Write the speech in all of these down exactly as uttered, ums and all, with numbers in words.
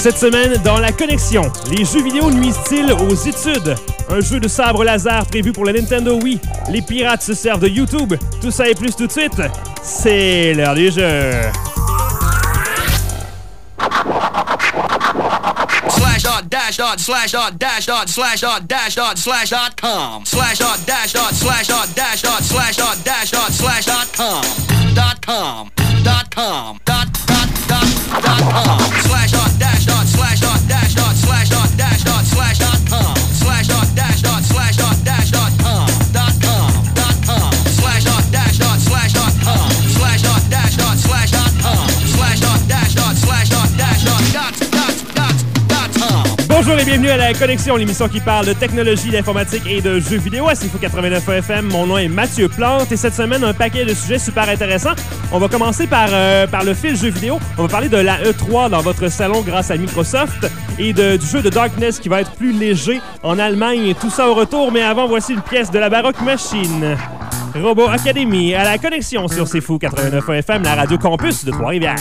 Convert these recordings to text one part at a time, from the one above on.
Cette semaine, dans La Connexion, les jeux vidéo nuisent-ils aux études? Un jeu de sabre laser prévu pour la Nintendo Wii. Les pirates se servent de YouTube. Tout ça et plus tout de suite, c'est l'heure du jeu. Slash dot dash dot slash dot dash dot slash dot dash dot slash dot com slash dot dash dot slash dot dash dot slash dot dash dot slash dot com dot com dot com dot dot dot dot com slash dot dash dot slash dot dash dot slash dot dash dot slash dot com slash dot dash dot slash dot dash dot com dot com dot com slash dot dash dot slash dot com slash dot dash dot slash dot com slash dot dash dot slash dot dash dot dot Bonjour et bienvenue à La Connexion, l'émission qui parle de technologie, d'informatique et de jeux vidéo à C F O quatre-vingt-neuf F M. Mon nom est Mathieu Plante et cette semaine, un paquet de sujets super intéressants. On va commencer par, euh, par le fil jeux vidéo. On va parler de la E trois dans votre salon grâce à Microsoft et de, du jeu de Darkness qui va être plus léger en Allemagne et tout ça au retour. Mais avant, voici une pièce de la Baroque Machine. Robot Academy à La Connexion sur C F O quatre-vingt-neuf F M, la radio campus de Trois-Rivières.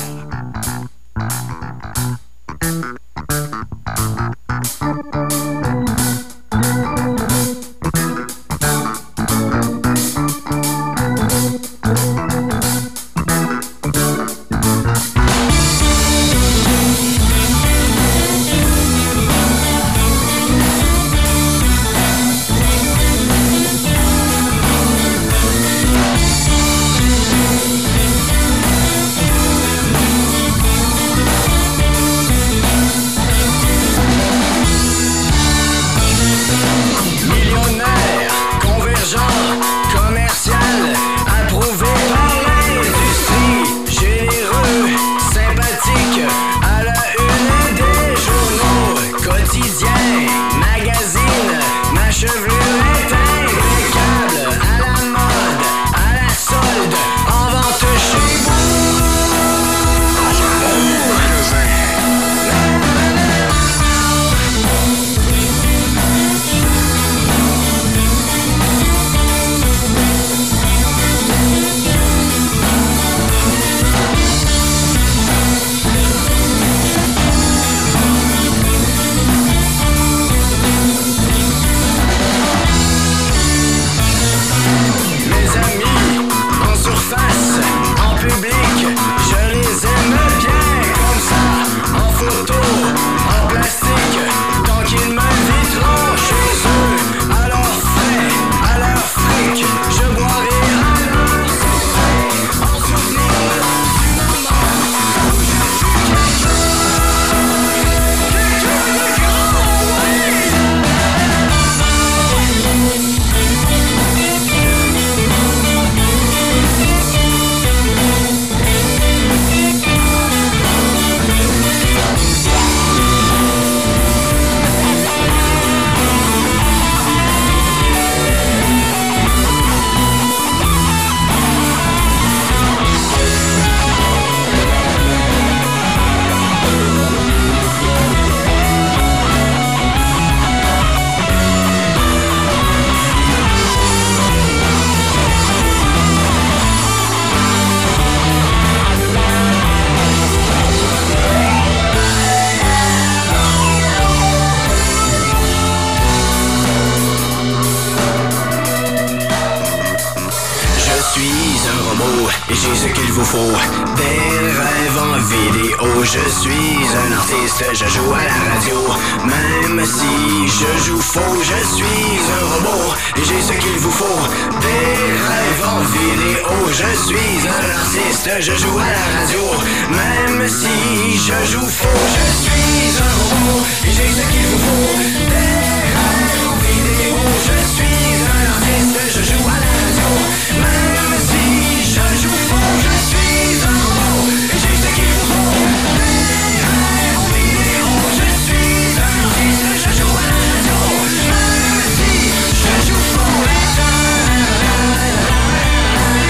Je joue à la radio, même si je joue faux, je suis un robot et j'ai ce qu'il vous faut. Des rêves en vidéo, je suis un artiste, je joue à la radio, même si je joue faux, je suis un robot et j'ai ce qu'il vous faut. Des rêves en vidéo, je suis un artiste, je joue à la radio, même si je joue faux, je suis un robot et j'ai ce qu'il vous faut.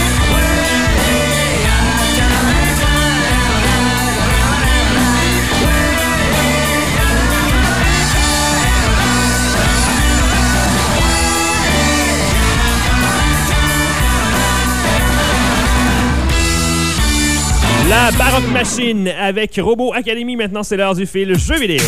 We'll be right back. La Baroque Machine avec Robot Academy. Maintenant, c'est l'heure du fil jeux vidéo.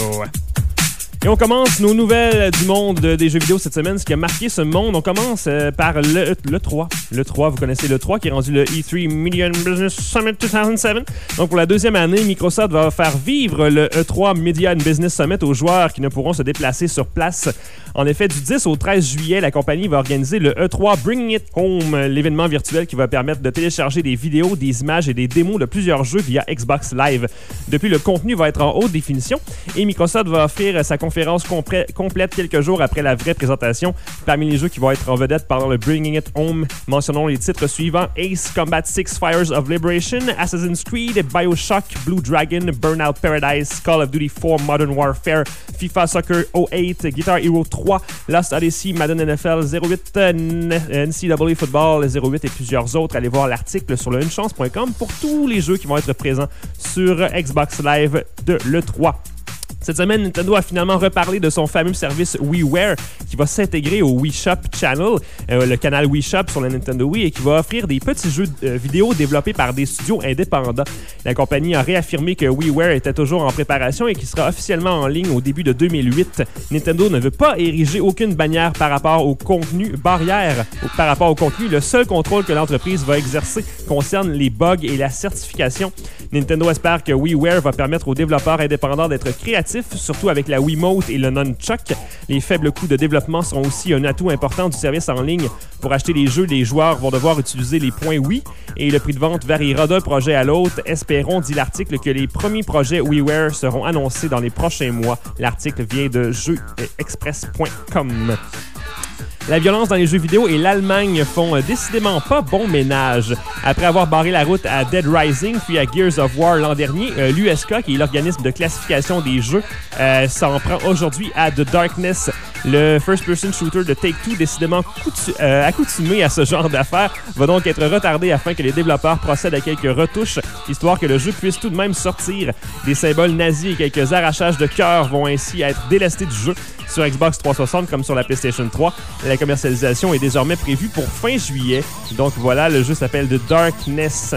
Et on commence nos nouvelles du monde des jeux vidéo cette semaine, ce qui a marqué ce monde. On commence euh, par le, le trois. Le trois, vous connaissez le trois, qui est rendu le E trois Media and Business Summit deux mille sept. Donc pour la deuxième année, Microsoft va faire vivre le E trois Media and Business Summit aux joueurs qui ne pourront se déplacer sur place. En effet, du dix au treize juillet, la compagnie va organiser le E trois Bringing It Home, l'événement virtuel qui va permettre de télécharger des vidéos, des images et des démos de plusieurs jeux via Xbox Live. Depuis, le contenu va être en haute définition et Microsoft va offrir sa conférence Compré- complète quelques jours après la vraie présentation. Parmi les jeux qui vont être en vedette pendant le Bringing It Home, mentionnons les titres suivants: Ace Combat six Fires of Liberation, Assassin's Creed, BioShock, Blue Dragon, Burnout Paradise, Call of Duty four Modern Warfare, FIFA Soccer oh eight, Guitar Hero trois, Lost Odyssey, Madden N F L zéro huit, N C A A Football zéro huit et plusieurs autres. Allez voir l'article sur le une chance point com pour tous les jeux qui vont être présents sur Xbox Live de l'E trois. Cette semaine, Nintendo a finalement reparlé de son fameux service WiiWare qui va s'intégrer au Wii Shop Channel, euh, le canal Wii Shop sur la Nintendo Wii, et qui va offrir des petits jeux euh, vidéo développés par des studios indépendants. La compagnie a réaffirmé que WiiWare était toujours en préparation et qu'il sera officiellement en ligne au début de deux mille huit. Nintendo ne veut pas ériger aucune bannière par rapport au contenu, barrière par rapport au contenu. Le seul contrôle que l'entreprise va exercer concerne les bugs et la certification. Nintendo espère que WiiWare va permettre aux développeurs indépendants d'être créatifs, surtout avec la Wiimote et le Nunchuck. Les faibles coûts de développement seront aussi un atout important du service en ligne. Pour acheter les jeux, les joueurs vont devoir utiliser les points Wii et le prix de vente variera d'un projet à l'autre. Espérons, dit l'article, que les premiers projets WiiWare seront annoncés dans les prochains mois. L'article vient de jeux express point com. La violence dans les jeux vidéo et l'Allemagne font décidément pas bon ménage. Après avoir barré la route à Dead Rising puis à Gears of War l'an dernier, euh, l'U S K, qui est l'organisme de classification des jeux, euh, s'en prend aujourd'hui à The Darkness, le first-person shooter de Take-Two, décidément coutu- euh, accoutumé à ce genre d'affaires, va donc être retardé afin que les développeurs procèdent à quelques retouches, histoire que le jeu puisse tout de même sortir. Des symboles nazis et quelques arrachages de cœur vont ainsi être délestés du jeu sur Xbox trois cent soixante comme sur la PlayStation trois. La commercialisation est désormais prévue pour fin juillet. Donc voilà, le jeu s'appelle The Darkness.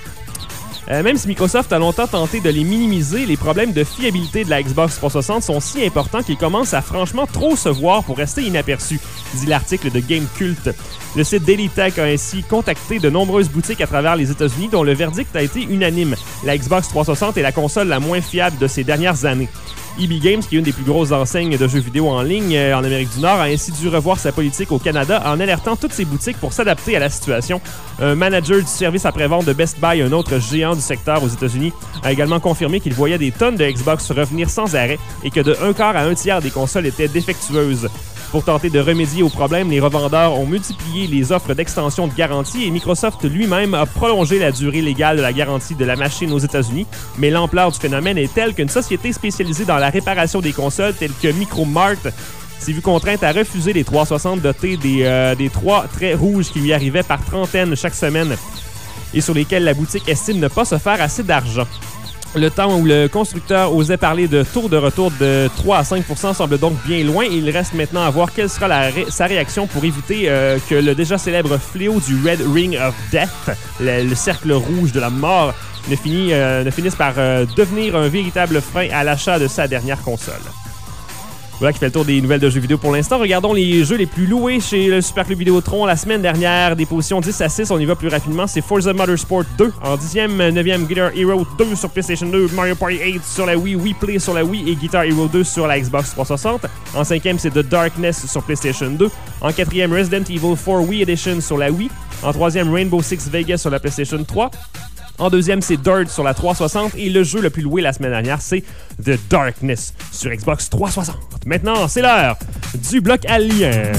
Euh, même si Microsoft a longtemps tenté de les minimiser, les problèmes de fiabilité de la Xbox trois cent soixante sont si importants qu'ils commencent à franchement trop se voir pour rester inaperçus, dit l'article de Gamecult. Le site Daily Tech a ainsi contacté de nombreuses boutiques à travers les États-Unis dont le verdict a été unanime. La Xbox trois cent soixante est la console la moins fiable de ces dernières années. E B Games, qui est une des plus grosses enseignes de jeux vidéo en ligne euh, en Amérique du Nord, a ainsi dû revoir sa politique au Canada en alertant toutes ses boutiques pour s'adapter à la situation. Un manager du service après-vente de Best Buy, un autre géant du secteur aux États-Unis, a également confirmé qu'il voyait des tonnes de Xbox revenir sans arrêt et que de un quart à un tiers des consoles étaient défectueuses. Pour tenter de remédier au problème, les revendeurs ont multiplié les offres d'extension de garantie et Microsoft lui-même a prolongé la durée légale de la garantie de la machine aux États-Unis. Mais l'ampleur du phénomène est telle qu'une société spécialisée dans la réparation des consoles, telle que Micromart, s'est vue contrainte à refuser les trois cent soixante dotés des, euh, des trois traits rouges qui lui arrivaient par trentaine chaque semaine et sur lesquels la boutique estime ne pas se faire assez d'argent. Le temps où le constructeur osait parler de taux de retour de trois à cinq pour cent semble donc bien loin. Il reste maintenant à voir quelle sera la ré- sa réaction pour éviter euh, que le déjà célèbre fléau du Red Ring of Death, le, le cercle rouge de la mort, ne, finit, euh, ne finisse par euh, devenir un véritable frein à l'achat de sa dernière console. Voilà qui fait le tour des nouvelles de jeux vidéo pour l'instant. Regardons les jeux les plus loués chez le Super Club Vidéotron la semaine dernière. Des positions dix à six, on y va plus rapidement. C'est Forza Motorsport deux en dixième, neuvième Guitar Hero deux sur PlayStation deux, Mario Party huit sur la Wii, Wii Play sur la Wii et Guitar Hero deux sur la Xbox trois cent soixante. En cinquième, c'est The Darkness sur PlayStation deux. En quatrième, Resident Evil quatre Wii Edition sur la Wii. En troisième, Rainbow Six Vegas sur la PlayStation trois. En deuxième, c'est Dirt sur la trois cent soixante. Et le jeu le plus loué la semaine dernière, c'est The Darkness sur Xbox trois cent soixante. Maintenant, c'est l'heure du bloc alien.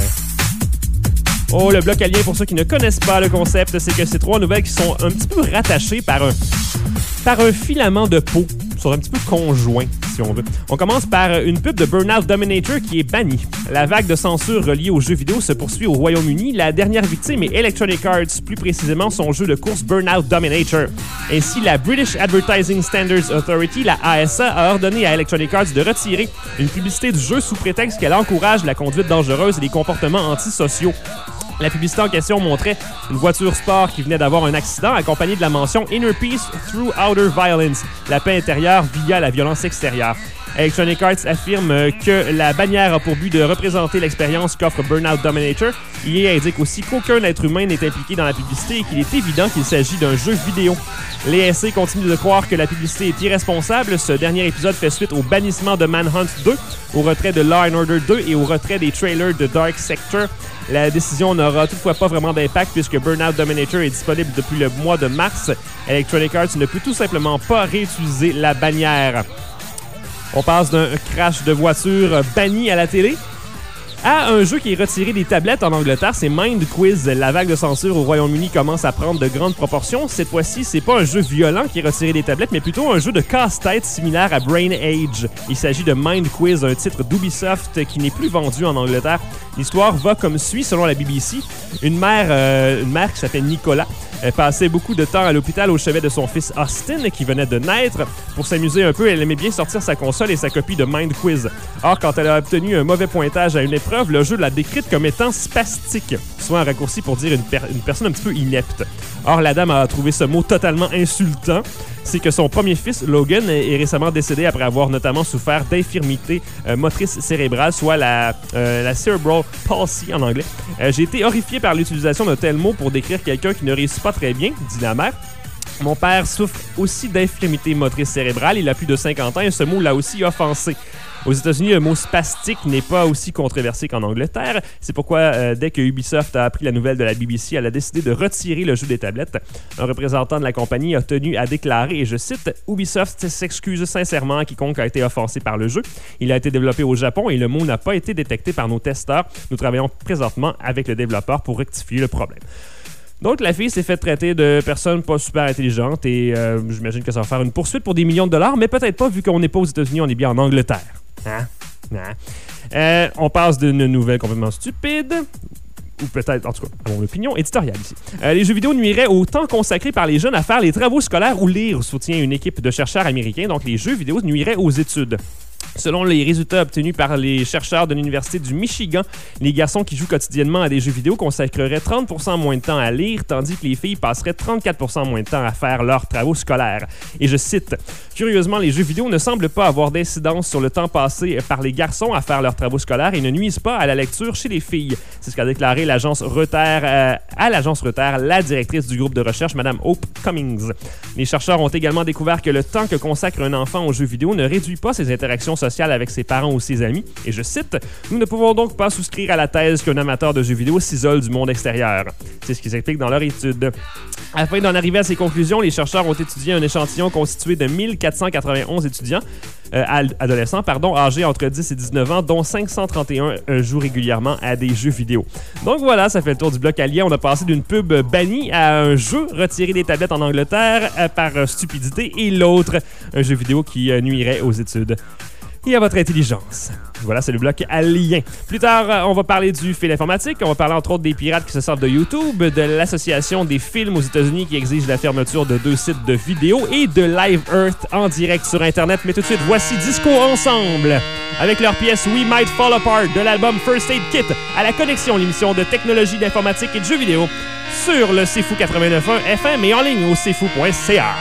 Oh, le bloc alien, pour ceux qui ne connaissent pas le concept, c'est que c'est trois nouvelles qui sont un petit peu rattachées par un, par un filament de peau. Ils sont un petit peu conjoints, si on veut. On commence par une pub de Burnout Dominator qui est bannie. La vague de censure reliée aux jeux vidéo se poursuit au Royaume-Uni. La dernière victime est Electronic Arts, plus précisément son jeu de course Burnout Dominator. Ainsi, la British Advertising Standards Authority, la A S A, a ordonné à Electronic Arts de retirer une publicité du jeu sous prétexte qu'elle encourage la conduite dangereuse et les comportements antisociaux. La publicité en question montrait une voiture sport qui venait d'avoir un accident accompagnée de la mention « Inner Peace through Outer Violence », la paix intérieure via la violence extérieure. Electronic Arts affirme que la bannière a pour but de représenter l'expérience qu'offre Burnout Dominator. E A indique aussi qu'aucun être humain n'est impliqué dans la publicité et qu'il est évident qu'il s'agit d'un jeu vidéo. L'E S A continue de croire que la publicité est irresponsable. Ce dernier épisode fait suite au bannissement de Manhunt deux, au retrait de Law and Order deux et au retrait des trailers de Dark Sector. La décision n'aura toutefois pas vraiment d'impact puisque Burnout Dominator est disponible depuis le mois de mars. Electronic Arts ne peut tout simplement pas réutiliser la bannière. On passe d'un crash de voiture banni à la télé à un jeu qui est retiré des tablettes en Angleterre, c'est Mind Quiz. La vague de censure au Royaume-Uni commence à prendre de grandes proportions. Cette fois-ci, c'est pas un jeu violent qui est retiré des tablettes, mais plutôt un jeu de casse-tête similaire à Brain Age. Il s'agit de Mind Quiz, un titre d'Ubisoft qui n'est plus vendu en Angleterre. L'histoire va comme suit, selon la B B C. Une mère, euh, une mère qui s'appelle Nicolas Elle passait beaucoup de temps à l'hôpital au chevet de son fils Austin, qui venait de naître. Pour s'amuser un peu, elle aimait bien sortir sa console et sa copie de Mind Quiz. Or, quand elle a obtenu un mauvais pointage à une épreuve, le jeu l'a décrite comme étant spastique, soit un raccourci pour dire une, per- une personne un petit peu inepte. Or, la dame a trouvé ce mot totalement insultant. C'est que son premier fils, Logan, est récemment décédé après avoir notamment souffert d'infirmité euh, motrice cérébrale, soit la, euh, la cerebral palsy en anglais. Euh, j'ai été horrifié par l'utilisation d'un tel mot pour décrire quelqu'un qui ne réussit pas très bien, dit la mère. Mon père souffre aussi d'infirmité motrice cérébrale. Il a plus de cinquante ans et ce mot l'a aussi offensé. Aux États-Unis, le mot spastique n'est pas aussi controversé qu'en Angleterre. C'est pourquoi, euh, dès que Ubisoft a appris la nouvelle de la B B C, elle a décidé de retirer le jeu des tablettes. Un représentant de la compagnie a tenu à déclarer, et je cite, « Ubisoft s'excuse sincèrement à quiconque a été offensé par le jeu. Il a été développé au Japon et le mot n'a pas été détecté par nos testeurs. Nous travaillons présentement avec le développeur pour rectifier le problème. » Donc, la fille s'est fait traiter de personne pas super intelligente et euh, j'imagine que ça va faire une poursuite pour des millions de dollars, mais peut-être pas vu qu'on n'est pas aux États-Unis, on est bien en Angleterre. Hein? Hein? Euh, on passe d'une nouvelle complètement stupide, ou peut-être, en tout cas, à mon opinion, éditoriale ici. Euh, les jeux vidéo nuiraient au temps consacré par les jeunes à faire les travaux scolaires ou lire, soutient une équipe de chercheurs américains. Donc, les jeux vidéo nuiraient aux études. Selon les résultats obtenus par les chercheurs de l'Université du Michigan, les garçons qui jouent quotidiennement à des jeux vidéo consacreraient trente pour cent moins de temps à lire, tandis que les filles passeraient trente-quatre pour cent moins de temps à faire leurs travaux scolaires. Et je cite, « Curieusement, les jeux vidéo ne semblent pas avoir d'incidence sur le temps passé par les garçons à faire leurs travaux scolaires et ne nuisent pas à la lecture chez les filles. » C'est ce qu'a déclaré l'agence Reuters, euh, à l'agence Reuters, la directrice du groupe de recherche, Mme Hope Cummings. Les chercheurs ont également découvert que le temps que consacre un enfant aux jeux vidéo ne réduit pas ses interactions sociale avec ses parents ou ses amis. Et je cite, « Nous ne pouvons donc pas souscrire à la thèse qu'un amateur de jeux vidéo s'isole du monde extérieur. » C'est ce qu'ils expliquent dans leur étude. Afin d'en arriver à ces conclusions, les chercheurs ont étudié un échantillon constitué de mille quatre cent quatre-vingt-onze étudiants, euh, adolescents, pardon, âgés entre dix et dix-neuf ans, dont cinq cent trente et un euh, jouent régulièrement à des jeux vidéo. Donc voilà, ça fait le tour du bloc allié. On a passé d'une pub bannie à un jeu retiré des tablettes en Angleterre euh, par euh, stupidité et l'autre, un jeu vidéo qui euh, nuirait aux études et à votre intelligence. Voilà, c'est le bloc alien. Plus tard, on va parler du fil informatique. On va parler entre autres des pirates qui se sortent de YouTube, de l'association des films aux États-Unis qui exige la fermeture de deux sites de vidéos et de Live Earth en direct sur Internet. Mais tout de suite, voici Disco Ensemble avec leur pièce We Might Fall Apart de l'album First Aid Kit à la connexion, l'émission de technologie, d'informatique et de jeux vidéo sur le C F O quatre-vingt-neuf point un F M et en ligne au c f o point c a.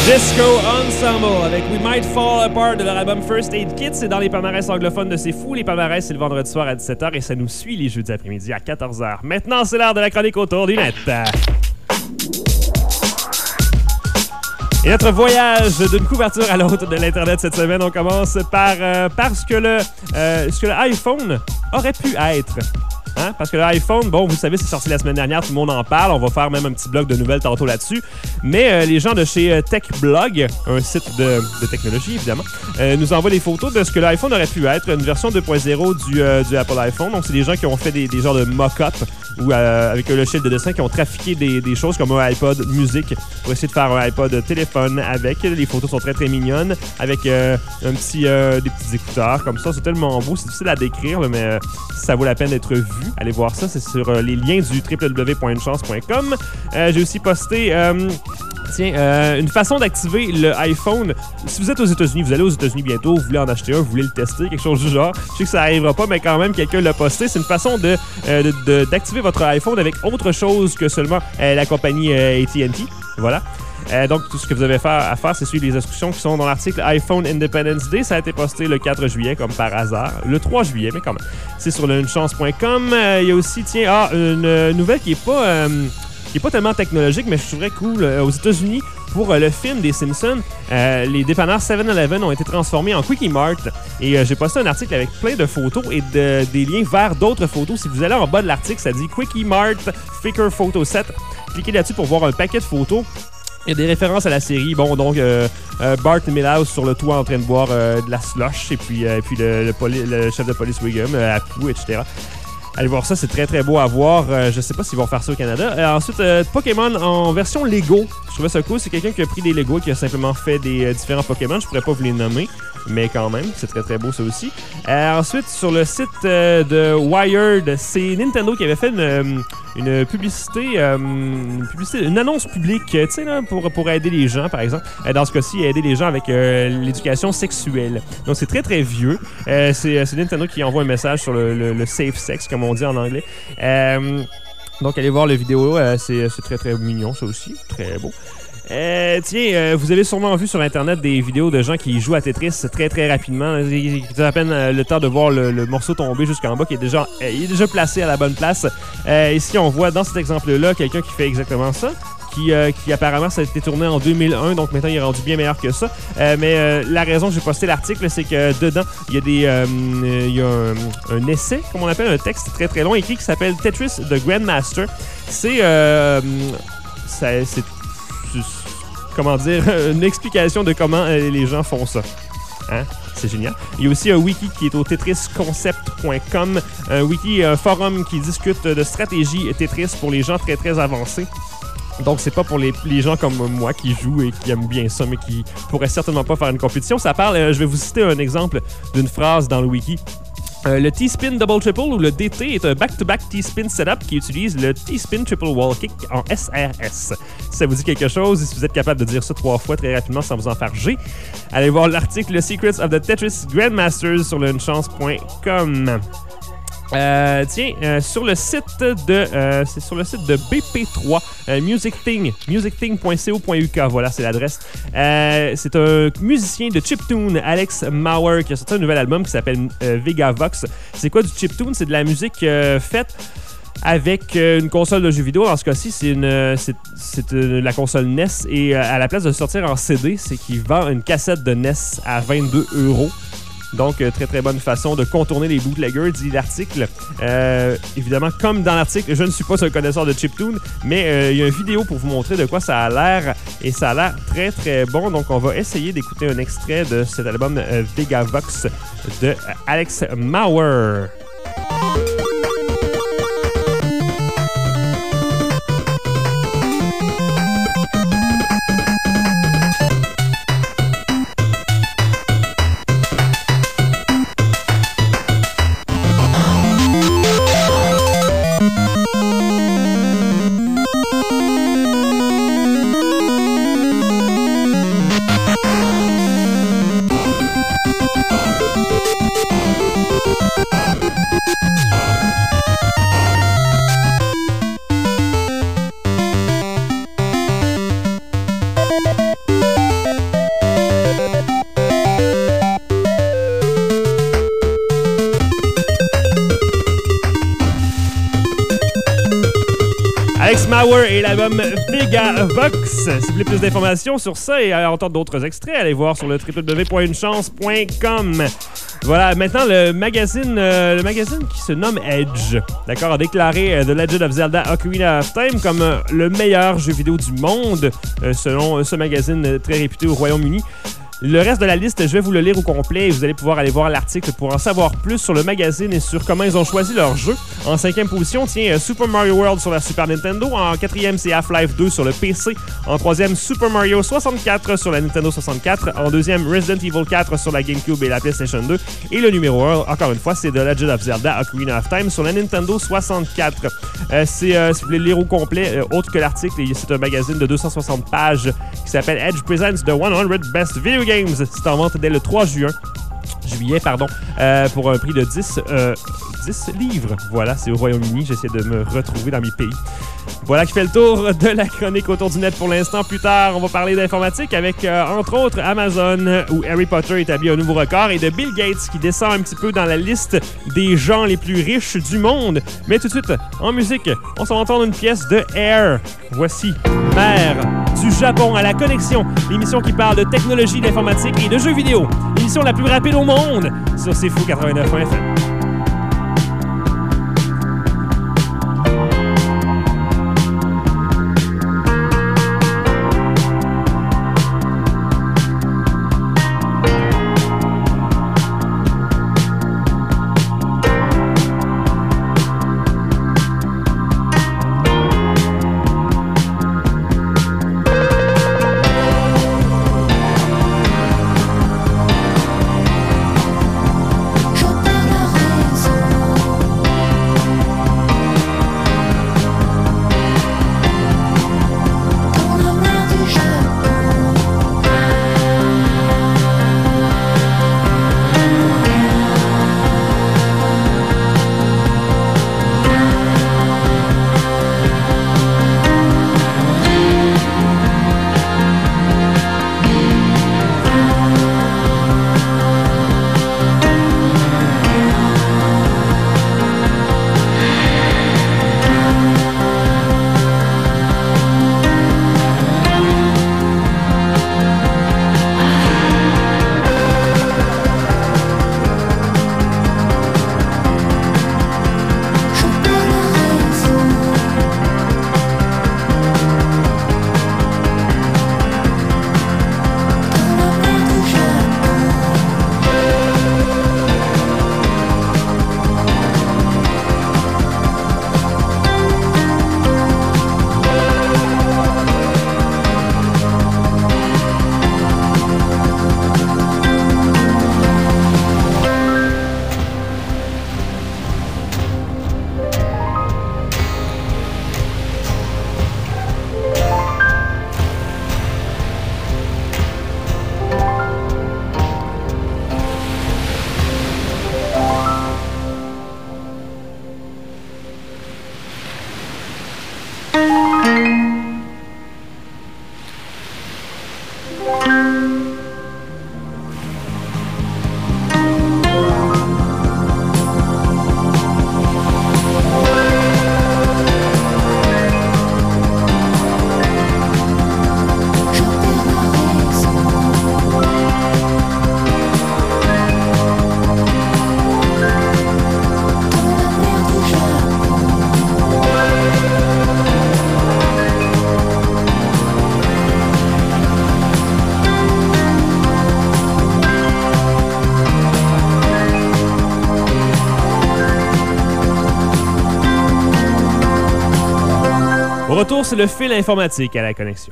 Disco Ensemble avec We Might Fall Apart de leur album First Aid Kit. C'est dans les palmarès anglophones de C'est Fou. Les palmarès, c'est le vendredi soir à dix-sept heures et ça nous suit les jeudis après-midi à quatorze heures. Maintenant, c'est l'heure de la chronique autour du net. Et notre voyage d'une couverture à l'autre de l'Internet cette semaine, on commence par, euh, par ce, que le, euh, ce que l'iPhone aurait pu être. Hein? Parce que l'iPhone, bon, vous savez, c'est sorti la semaine dernière, tout le monde en parle. On va faire même un petit blog de nouvelles tantôt là-dessus. Mais euh, les gens de chez euh, TechBlog, un site de, de technologie, évidemment, euh, nous envoient des photos de ce que l'iPhone aurait pu être, une version deux point zéro du, euh, du Apple iPhone. Donc, c'est des gens qui ont fait des, des genres de mock-up ou euh, avec un logiciel de dessin qui ont trafiqué des, des choses comme un iPod musique pour essayer de faire un iPod téléphone avec. Les photos sont très, très mignonnes avec euh, un petit, euh, des petits écouteurs comme ça. C'est tellement beau. C'est difficile à décrire, là, mais euh, ça vaut la peine d'être vu. Allez voir ça. C'est sur euh, les liens du w w w point une chance point com. Euh, j'ai aussi posté... Euh, Tiens, euh, une façon d'activer le iPhone. Si vous êtes aux États-Unis, vous allez aux États-Unis bientôt, vous voulez en acheter un, vous voulez le tester, quelque chose du genre. Je sais que ça n'arrivera pas, mais quand même, quelqu'un l'a posté. C'est une façon de, euh, de, de, d'activer votre iPhone avec autre chose que seulement euh, la compagnie euh, A T and T. Voilà. Euh, donc, tout ce que vous avez à faire, c'est suivre les instructions qui sont dans l'article iPhone Independence Day. Ça a été posté le quatre juillet, comme par hasard. Le trois juillet, mais quand même. C'est sur le une chance point com. Euh, il y a aussi, tiens, ah, une nouvelle qui est pas... Euh, qui n'est pas tellement technologique, mais je trouverais cool. Euh, aux États-Unis, pour euh, le film des Simpsons, euh, les dépanneurs seven eleven ont été transformés en Quickie Mart. Et euh, j'ai posté un article avec plein de photos et de, des liens vers d'autres photos. Si vous allez en bas de l'article, ça dit Quickie Mart Flickr Photo Set. Cliquez là-dessus pour voir un paquet de photos. Il y a des références à la série. Bon, donc, euh, euh, Bart Milhouse sur le toit en train de boire euh, de la slush. Et puis, euh, et puis le, le, poli- le chef de police Wiggum, euh, Apu, et cetera. Allez voir ça, c'est très très beau à voir. Euh, je sais pas s'ils vont faire ça au Canada. Euh, ensuite, euh, Pokémon en version Lego. Je trouvais ça cool. C'est quelqu'un qui a pris des Lego et qui a simplement fait des euh, différents Pokémon. Je pourrais pas vous les nommer, mais quand même, c'est très très beau ça aussi. Euh, ensuite, sur le site euh, de Wired, c'est Nintendo qui avait fait une, une publicité, euh, une publicité, une annonce publique, tu sais, là, pour, pour aider les gens, par exemple. Euh, dans ce cas-ci, aider les gens avec euh, l'éducation sexuelle. Donc, c'est très très vieux. Euh, c'est, c'est Nintendo qui envoie un message sur le, le, le safe sex, comme on dit en anglais. Euh, donc, allez voir la vidéo. Euh, c'est, c'est très, très mignon, ça aussi. Très beau. Euh, tiens, euh, vous avez sûrement vu sur Internet des vidéos de gens qui jouent à Tetris très, très rapidement. Il y a à peine euh, le temps de voir le, le morceau tomber jusqu'en bas, qui est déjà, euh, il est déjà placé à la bonne place. Euh, ici, on voit dans cet exemple-là quelqu'un qui fait exactement ça. Qui, euh, qui apparemment ça a été tourné en deux mille un, donc maintenant il est rendu bien meilleur que ça. Euh, mais euh, la raison que j'ai posté l'article, c'est que dedans, il y a des euh, il y a un, un essai, comme on appelle, un texte très très long écrit qui s'appelle Tetris The Grandmaster. C'est euh, ça, c'est, c'est comment dire, une explication de comment euh, les gens font ça. Hein? C'est génial. Il y a aussi un wiki qui est au tetris concept point com, un wiki, un forum qui discute de stratégie Tetris pour les gens très très avancés. Donc, c'est pas pour les, les gens comme moi qui jouent et qui aiment bien ça, mais qui pourraient certainement pas faire une compétition. Ça parle, euh, je vais vous citer un exemple d'une phrase dans le wiki. Euh, le T-Spin Double Triple ou le D T est un back-to-back T-Spin setup qui utilise le T-Spin Triple Wall Kick en S R S. Si ça vous dit quelque chose, et si vous êtes capable de dire ça trois fois très rapidement sans vous en faire G, allez voir l'article Secrets of the Tetris Grandmasters sur le une chance point com. Euh, tiens, euh, sur le site de euh, c'est sur le site de B P trois, euh, MusicThing, musicthing point co point u k, voilà, c'est l'adresse. Euh, c'est un musicien de chiptune, Alex Mauer, qui a sorti un nouvel album qui s'appelle euh, Vegavox. C'est quoi du chiptune? C'est de la musique euh, faite avec euh, une console de jeux vidéo. Dans ce cas-ci, c'est une c'est, c'est une, la console N E S, et euh, à la place de sortir en C D, c'est qu'il vend une cassette de N E S à vingt-deux euros. Donc, euh, très très bonne façon de contourner les bootleggers, dit l'article. Euh, évidemment, comme dans l'article, je ne suis pas un connaisseur de chiptune, mais euh, il y a une vidéo pour vous montrer de quoi ça a l'air, et ça a l'air très très bon. Donc, on va essayer d'écouter un extrait de cet album euh, Vegavox de euh, Alex Mauer. l'album Vega Vox. Si vous voulez plus d'informations sur ça et entendre d'autres extraits, allez voir sur le w w w point une chance point com. Voilà, maintenant le magazine euh, le magazine qui se nomme Edge, d'accord, a déclaré euh, The Legend of Zelda Ocarina of Time comme euh, le meilleur jeu vidéo du monde, euh, selon euh, ce magazine euh, très réputé au Royaume-Uni. Le reste de la liste, je vais vous le lire au complet et vous allez pouvoir aller voir l'article pour en savoir plus sur le magazine et sur comment ils ont choisi leur jeu. En cinquième position, tient euh, Super Mario World sur la Super Nintendo. En quatrième, c'est Half-Life deux sur le P C. En troisième, Super Mario soixante-quatre sur la Nintendo soixante-quatre. En deuxième, Resident Evil quatre sur la GameCube et la PlayStation deux. Et le numéro un, encore une fois, c'est The Legend of Zelda Ocarina of Time sur la Nintendo soixante-quatre. Euh, c'est, euh, si vous voulez le lire au complet, euh, autre que l'article, c'est un magazine de deux cent soixante pages qui s'appelle Edge Presents the one hundred Best Video Games. C'est en vente dès le trois juin. Juillet, pardon, euh, pour un prix de dix, euh, dix livres. Voilà, c'est au Royaume-Uni. J'essaie de me retrouver dans mes pays. Voilà qui fait le tour de la chronique autour du net pour l'instant. Plus tard, on va parler d'informatique avec, euh, entre autres, Amazon, où Harry Potter établit un nouveau record, et de Bill Gates qui descend un petit peu dans la liste des gens les plus riches du monde. Mais tout de suite, en musique, on s'en va entendre une pièce de Air. Voici Mère du Japon à la connexion, l'émission qui parle de technologie, d'informatique et de jeux vidéo. L'émission la plus rapide au monde sur C'est Fou quatre-vingt-neuf F M. Au retour, c'est le fil informatique à la connexion.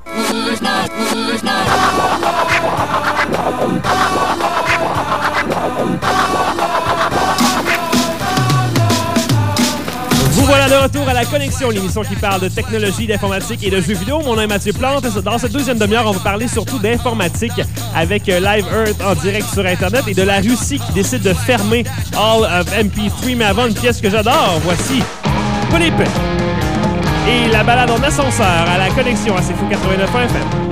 Vous voilà de retour à la connexion, l'émission qui parle de technologie, d'informatique et de jeux vidéo. Mon nom est Mathieu Plante. Dans cette deuxième demi-heure, on va parler surtout d'informatique avec Live Earth en direct sur Internet et de la Russie qui décide de fermer All of M P trois. Mais avant, une pièce que j'adore, voici Polyp et la balade en ascenseur à la connexion à C'est Fou quatre-vingt-neuf F M.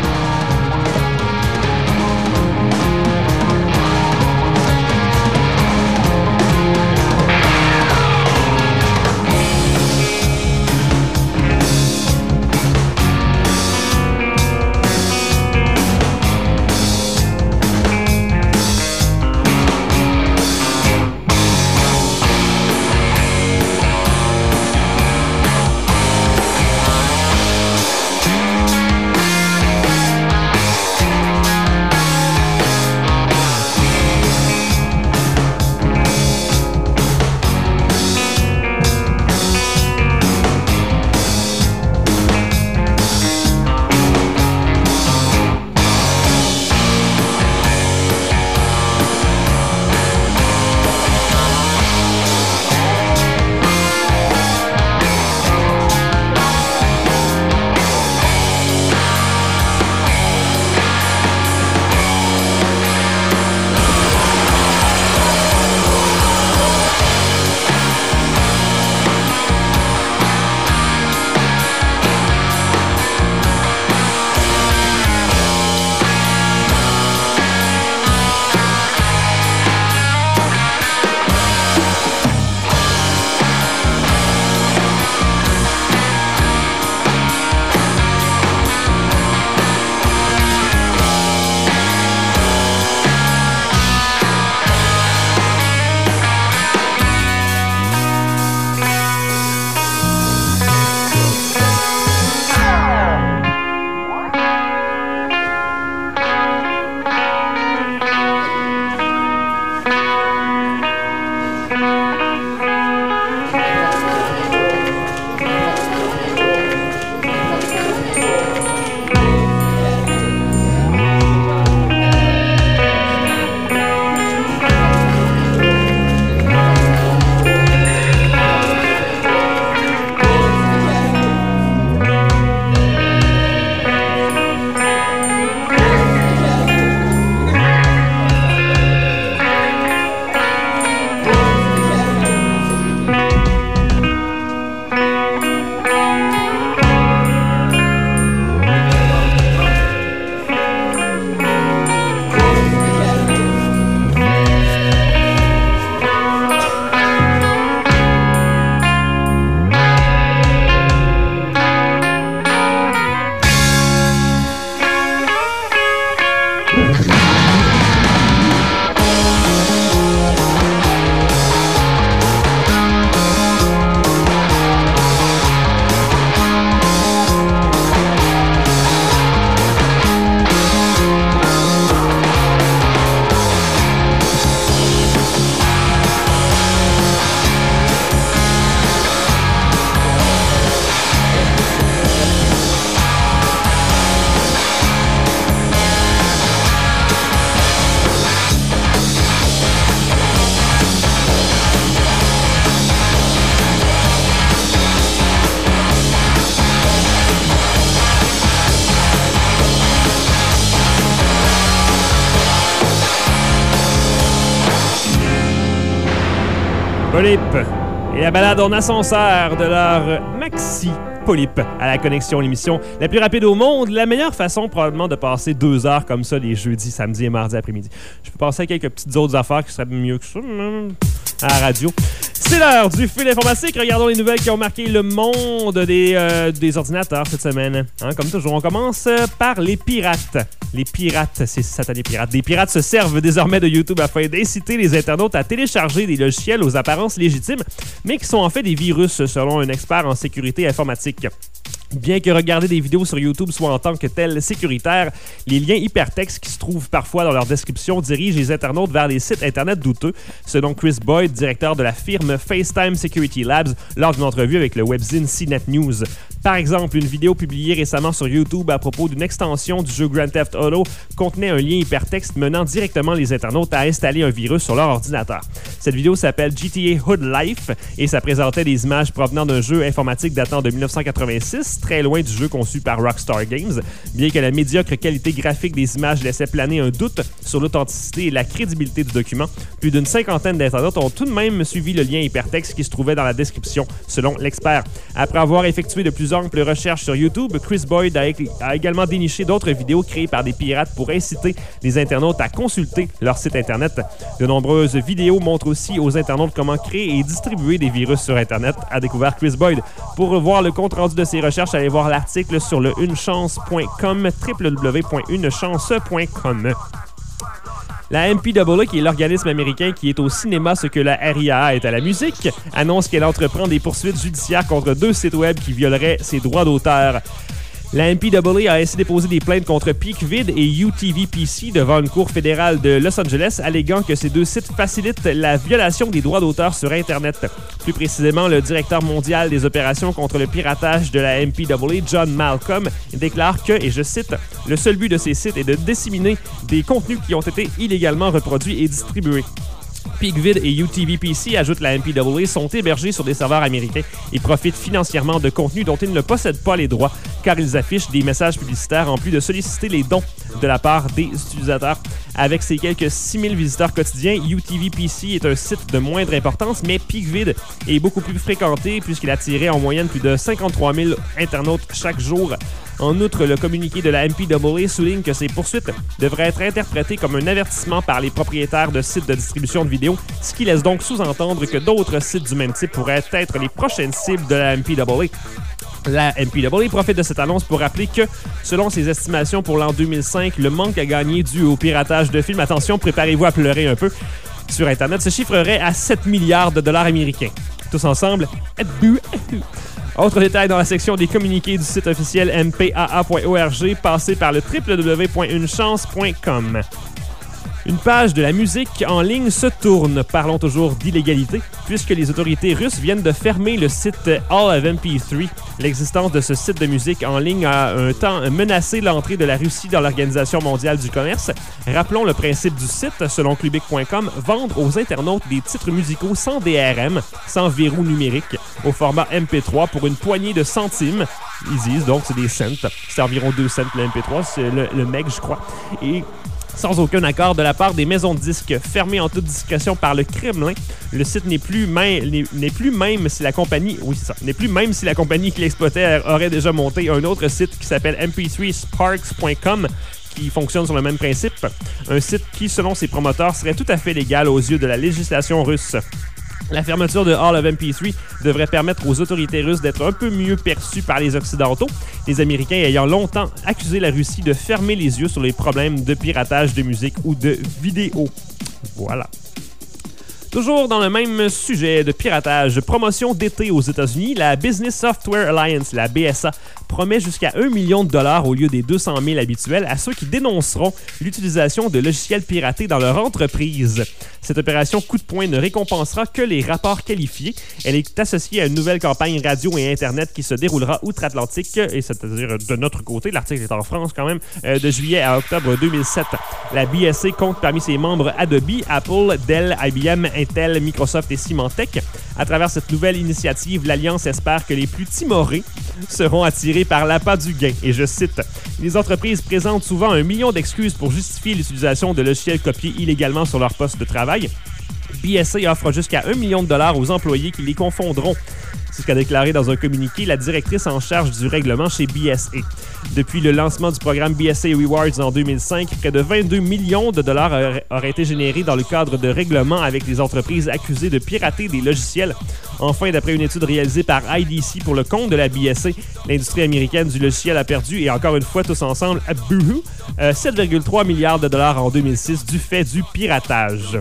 Polype et la balade en ascenseur de leur maxi Polype à la connexion, l'émission la plus rapide au monde, la meilleure façon probablement de passer deux heures comme ça les jeudis, samedis et mardis après-midi. Je peux passer à quelques petites autres affaires qui seraient mieux que ça à la radio. C'est l'heure du fil informatique. Regardons les nouvelles qui ont marqué le monde des, euh, des ordinateurs cette semaine. Hein, comme toujours, on commence par les pirates. Les pirates, c'est satané pirates. Des pirates se servent désormais de YouTube afin d'inciter les internautes à télécharger des logiciels aux apparences légitimes, mais qui sont en fait des virus, selon un expert en sécurité informatique. Bien que regarder des vidéos sur YouTube soit en tant que tel sécuritaire, les liens hypertextes qui se trouvent parfois dans leur description dirigent les internautes vers des sites Internet douteux, selon Chris Boyd, directeur de la firme FaceTime Security Labs, lors d'une entrevue avec le webzine C net News. Par exemple, une vidéo publiée récemment sur YouTube à propos d'une extension du jeu Grand Theft Auto contenait un lien hypertexte menant directement les internautes à installer un virus sur leur ordinateur. Cette vidéo s'appelle G T A Hood Life et ça présentait des images provenant d'un jeu informatique datant de dix-neuf cent quatre-vingt-six, très loin du jeu conçu par Rockstar Games. Bien que la médiocre qualité graphique des images laissait planer un doute sur l'authenticité et la crédibilité du document, plus d'une cinquantaine d'internautes ont tout de même suivi le lien hypertexte qui se trouvait dans la description, selon l'expert. Après avoir effectué de plus amples recherches sur YouTube, Chris Boyd a, a également déniché d'autres vidéos créées par des pirates pour inciter les internautes à consulter leur site Internet. De nombreuses vidéos montrent aussi aux internautes comment créer et distribuer des virus sur Internet, a découvert Chris Boyd. Pour voir le compte-rendu de ses recherches, allez voir l'article sur le une chance point com, w w w point une chance point com. La M P A A, qui est l'organisme américain qui est au cinéma ce que la R I A A est à la musique, annonce qu'elle entreprend des poursuites judiciaires contre deux sites web qui violeraient ses droits d'auteur. La M P A A a ainsi déposé des plaintes contre PeakVid et U T V P C devant une cour fédérale de Los Angeles, alléguant que ces deux sites facilitent la violation des droits d'auteur sur Internet. Plus précisément, le directeur mondial des opérations contre le piratage de la M P A A, John Malcolm, déclare que, et je cite, « Le seul but de ces sites est de disséminer des contenus qui ont été illégalement reproduits et distribués. » PeakVid et U T V P C, ajoute la M P A A, sont hébergés sur des serveurs américains et profitent financièrement de contenus dont ils ne possèdent pas les droits, car ils affichent des messages publicitaires en plus de solliciter les dons de la part des utilisateurs. Avec ses quelques six mille visiteurs quotidiens, U T V P C est un site de moindre importance, mais PeakVid est beaucoup plus fréquenté puisqu'il attirait en moyenne plus de cinquante-trois mille internautes chaque jour. En outre, le communiqué de la M P A A souligne que ces poursuites devraient être interprétées comme un avertissement par les propriétaires de sites de distribution de vidéos, ce qui laisse donc sous-entendre que d'autres sites du même type pourraient être les prochaines cibles de la M P A A. La M P A A profite de cette annonce pour rappeler que, selon ses estimations pour l'an deux mille cinq, le manque à gagner dû au piratage de films, attention, préparez-vous à pleurer un peu, sur Internet se chiffrerait à sept milliards de dollars américains. Tous ensemble, autre détail dans la section des communiqués du site officiel m p a a point org, passez par le w w w point une chance point com. Une page de la musique en ligne se tourne, parlons toujours d'illégalité, puisque les autorités russes viennent de fermer le site All of M P trois. L'existence de ce site de musique en ligne a un temps menacé l'entrée de la Russie dans l'Organisation mondiale du commerce. Rappelons le principe du site, selon Clubic point com, vendre aux internautes des titres musicaux sans D R M, sans verrou numérique, au format M P trois pour une poignée de centimes. Ils disent donc c'est des cents, c'est environ deux cents le M P trois, c'est le, le meg je crois. Et sans aucun accord de la part des maisons de disques, fermées en toute discrétion par le Kremlin, le site n'est plus, même, n'est plus même si la compagnie, oui c'est ça, n'est plus même si la compagnie qui l'exploitait aurait déjà monté un autre site qui s'appelle M P trois sparks point com, qui fonctionne sur le même principe, un site qui, selon ses promoteurs, serait tout à fait légal aux yeux de la législation russe. La fermeture de All of M P trois devrait permettre aux autorités russes d'être un peu mieux perçues par les Occidentaux, les Américains ayant longtemps accusé la Russie de fermer les yeux sur les problèmes de piratage de musique ou de vidéo. Voilà. Toujours dans le même sujet de piratage, promotion d'été aux États-Unis, la Business Software Alliance, la B S A, promet jusqu'à un million de dollars au lieu des deux cent mille habituels à ceux qui dénonceront l'utilisation de logiciels piratés dans leur entreprise. Cette opération coup de poing ne récompensera que les rapports qualifiés. Elle est associée à une nouvelle campagne radio et Internet qui se déroulera outre-Atlantique, et c'est-à-dire de notre côté, l'article est en France quand même, de juillet à octobre deux mille sept. La B S A compte parmi ses membres Adobe, Apple, Dell, I B M, Intel, Microsoft et Symantec. À travers cette nouvelle initiative, l'Alliance espère que les plus timorés seront attirés par l'appât du gain. Et je cite, « Les entreprises présentent souvent un million d'excuses pour justifier l'utilisation de logiciels copiés illégalement sur leur poste de travail. B S A offre jusqu'à un million de dollars aux employés qui les confondront. C'est ce qu'a déclaré dans un communiqué la directrice en charge du règlement chez B S A. Depuis le lancement du programme B S A Rewards en deux mille cinq, près de vingt-deux millions de dollars auraient été générés dans le cadre de règlements avec les entreprises accusées de pirater des logiciels. Enfin, d'après une étude réalisée par I D C pour le compte de la B S A, l'industrie américaine du logiciel a perdu, et encore une fois tous ensemble, à bouhou, euh, sept virgule trois milliards de dollars en deux mille six du fait du piratage.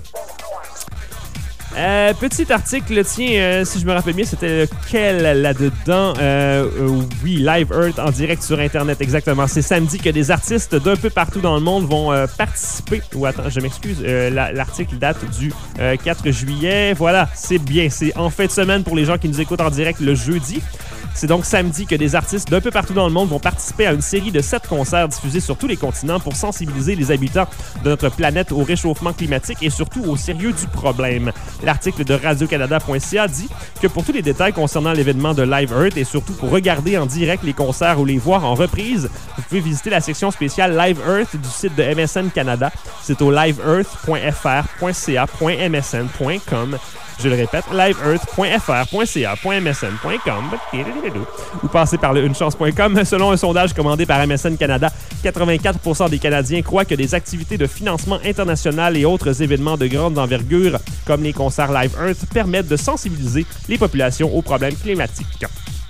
Euh, petit article, tiens, euh, si je me rappelle bien, c'était lequel là-dedans? Euh, euh, oui, Live Earth en direct sur Internet, exactement. C'est samedi que des artistes d'un peu partout dans le monde vont euh, participer. Ou attends, je m'excuse, euh, la, l'article date du euh, quatre juillet. Voilà, c'est bien. C'est en fin de semaine pour les gens qui nous écoutent en direct le jeudi. C'est donc samedi que des artistes d'un peu partout dans le monde vont participer à une série de sept concerts diffusés sur tous les continents pour sensibiliser les habitants de notre planète au réchauffement climatique et surtout au sérieux du problème. L'article de radio canada point c a dit que pour tous les détails concernant l'événement de Live Earth et surtout pour regarder en direct les concerts ou les voir en reprise, vous pouvez visiter la section spéciale Live Earth du site de M S N Canada. C'est au live earth point f r point c a point m s n point com. Je le répète, live earth point f r point c a point m s n point com ou passez par le une chance point com. Selon un sondage commandé par M S N Canada, quatre-vingt-quatre pour cent des Canadiens croient que des activités de financement international et autres événements de grande envergure, comme les concerts Live Earth, permettent de sensibiliser les populations aux problèmes climatiques.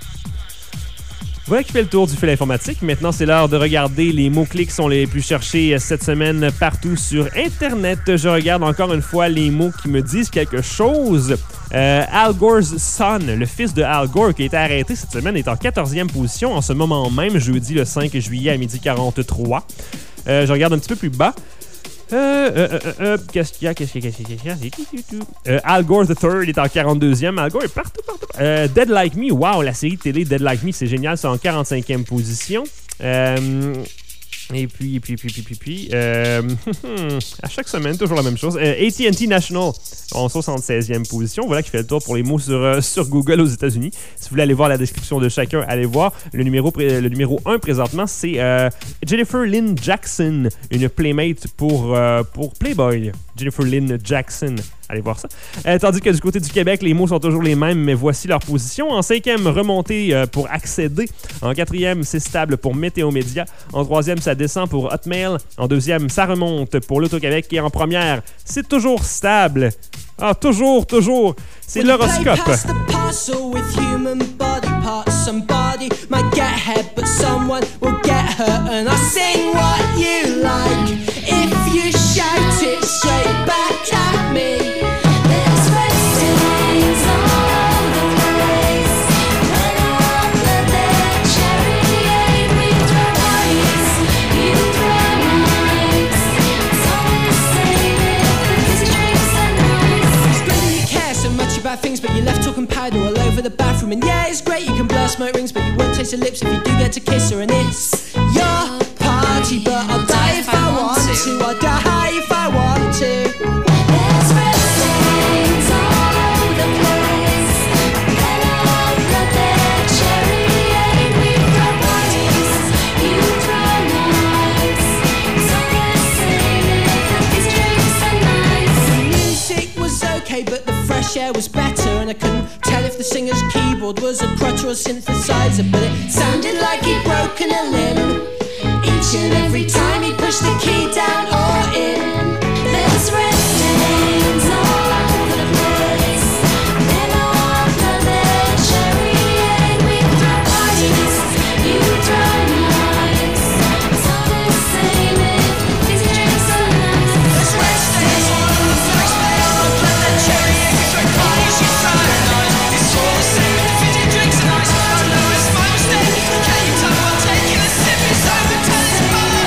Voilà qui fait le tour du fil informatique. Maintenant, c'est l'heure de regarder les mots-clés qui sont les plus cherchés cette semaine partout sur Internet. Je regarde encore une fois les mots qui me disent quelque chose. Euh, Al Gore's son, le fils de Al Gore, qui a été arrêté cette semaine, est en quatorzième position en ce moment même, jeudi le cinq juillet à midi quarante-trois. Euh, je regarde un petit peu plus bas. Euh, euh, euh, euh, qu'est-ce qu'il y a? Qu'est-ce qu'il y a? Qu'est-ce qu'il y a? Euh, Al Gore the third est en quarante-deuxième. Al Gore est partout, partout. Euh, Dead Like Me, wow, la série de télé Dead Like Me, c'est génial, c'est en quarante-cinquième position. Euh... Et puis, puis, puis, puis, puis, puis, euh, à chaque semaine, toujours la même chose. Euh, A T and T National, en soixante-seizième position. Voilà qui fait le tour pour les mots sur, euh, sur Google aux États-Unis. Si vous voulez aller voir la description de chacun, allez voir. Le numéro, pré- le numéro un présentement, c'est euh, Jennifer Lynn Jackson, une playmate pour, euh, pour Playboy. Jennifer Lynn Jackson. Allez voir ça. Euh, tandis que du côté du Québec, les mots sont toujours les mêmes, mais voici leur position. En cinquième, remontée euh, pour Accéder. En quatrième, c'est stable pour Météo Média. En troisième, ça descend pour Hotmail. En deuxième, ça remonte pour l'Auto-Québec. Et en première, c'est toujours stable. Ah, toujours, toujours. C'est l'horoscope. Things, but you're left talking powder all over the bathroom. And yeah, it's great, you can blur smoke rings, but you won't taste her lips if you do get to kiss her. And it's your party, but I'll die if I want to. I'll die if I want to. There's red stains all over the place. Hello, got that cherry ache. We've got parties, you throw knives. It's all the same if these drinks are nice. The music was okay, but the fresh air was better, and I couldn't tell if the singer's keyboard was a Pro or synthesizer, but it sounded like he'd broken a limb each and every time he pushed the key down or in. There's red stains all over the place. They all got their cherry ache. We throw parties, you throw knives. It's all the same if these drinks are nice. There's red stains all over the place. They all got their cherry ache. We throw parties, you throw knives. It's all the same if fizzy drinks are nice. I know it's my mistake. Can you tell I'm taking a sip? It's over till it's mine.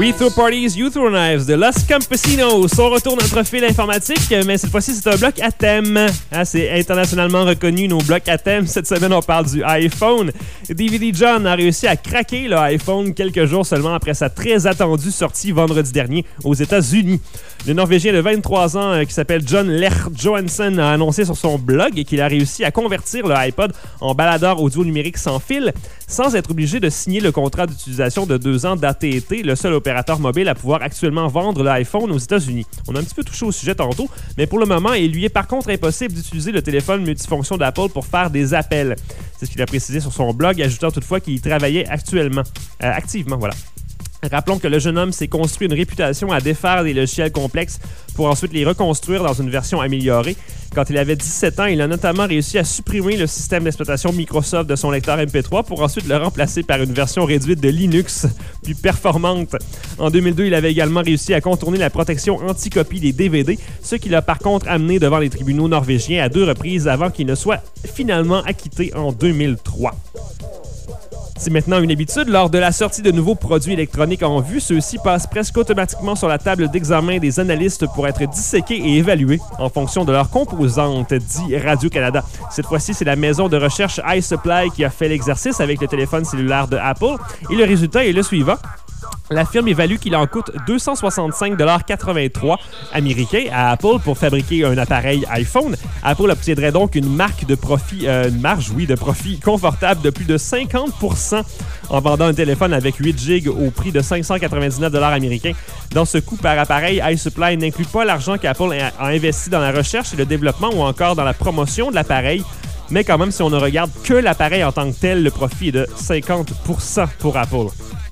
We Throw Parties, You Throw Knives de Los Campesinos. On retourne notre fil informatique, mais cette fois-ci, c'est un bloc à thème. Ah, c'est internationalement reconnu, nos blocs à thème. Cette semaine, on parle du iPhone. D V D John a réussi à craquer le iPhone quelques jours seulement après sa très attendue sortie vendredi dernier aux États-Unis. Le Norvégien de vingt-trois ans euh, qui s'appelle John Lech Johansson a annoncé sur son blog qu'il a réussi à convertir le iPod en baladeur audio numérique sans fil sans être obligé de signer le contrat d'utilisation de deux ans d'A T et T, le seul opérateur mobile à pouvoir actuellement vendre l'iPhone aux États-Unis. On a un petit peu touché au sujet tantôt, mais pour le moment, il lui est par contre impossible d'utiliser le téléphone multifonction d'Apple pour faire des appels. C'est ce qu'il a précisé sur son blog, ajoutant toutefois qu'il y travaillait actuellement, euh, activement, voilà. Rappelons que le jeune homme s'est construit une réputation à défaire des logiciels complexes pour ensuite les reconstruire dans une version améliorée. Quand il avait dix-sept ans, il a notamment réussi à supprimer le système d'exploitation Microsoft de son lecteur M P trois pour ensuite le remplacer par une version réduite de Linux plus performante. En deux mille deux, il avait également réussi à contourner la protection anti-copie des D V D, ce qui l'a par contre amené devant les tribunaux norvégiens à deux reprises avant qu'il ne soit finalement acquitté en deux mille trois. C'est maintenant une habitude, lors de la sortie de nouveaux produits électroniques en vue, ceux-ci passent presque automatiquement sur la table d'examen des analystes pour être disséqués et évalués en fonction de leurs composantes, dit Radio-Canada. Cette fois-ci, c'est la maison de recherche iSupply qui a fait l'exercice avec le téléphone cellulaire de Apple, et le résultat est le suivant. La firme évalue qu'il en coûte deux cent soixante-cinq virgule quatre-vingt-trois américains à Apple pour fabriquer un appareil iPhone. Apple obtiendrait donc une marque de profit, euh, une marge, oui, de profit confortable de plus de cinquante pour cent en vendant un téléphone avec huit gigs au prix de cinq cent quatre-vingt-dix-neuf dollars américains. Dans ce coût par appareil, iSupply n'inclut pas l'argent qu'Apple a investi dans la recherche et le développement ou encore dans la promotion de l'appareil. Mais quand même, si on ne regarde que l'appareil en tant que tel, le profit est de cinquante pour cent pour Apple.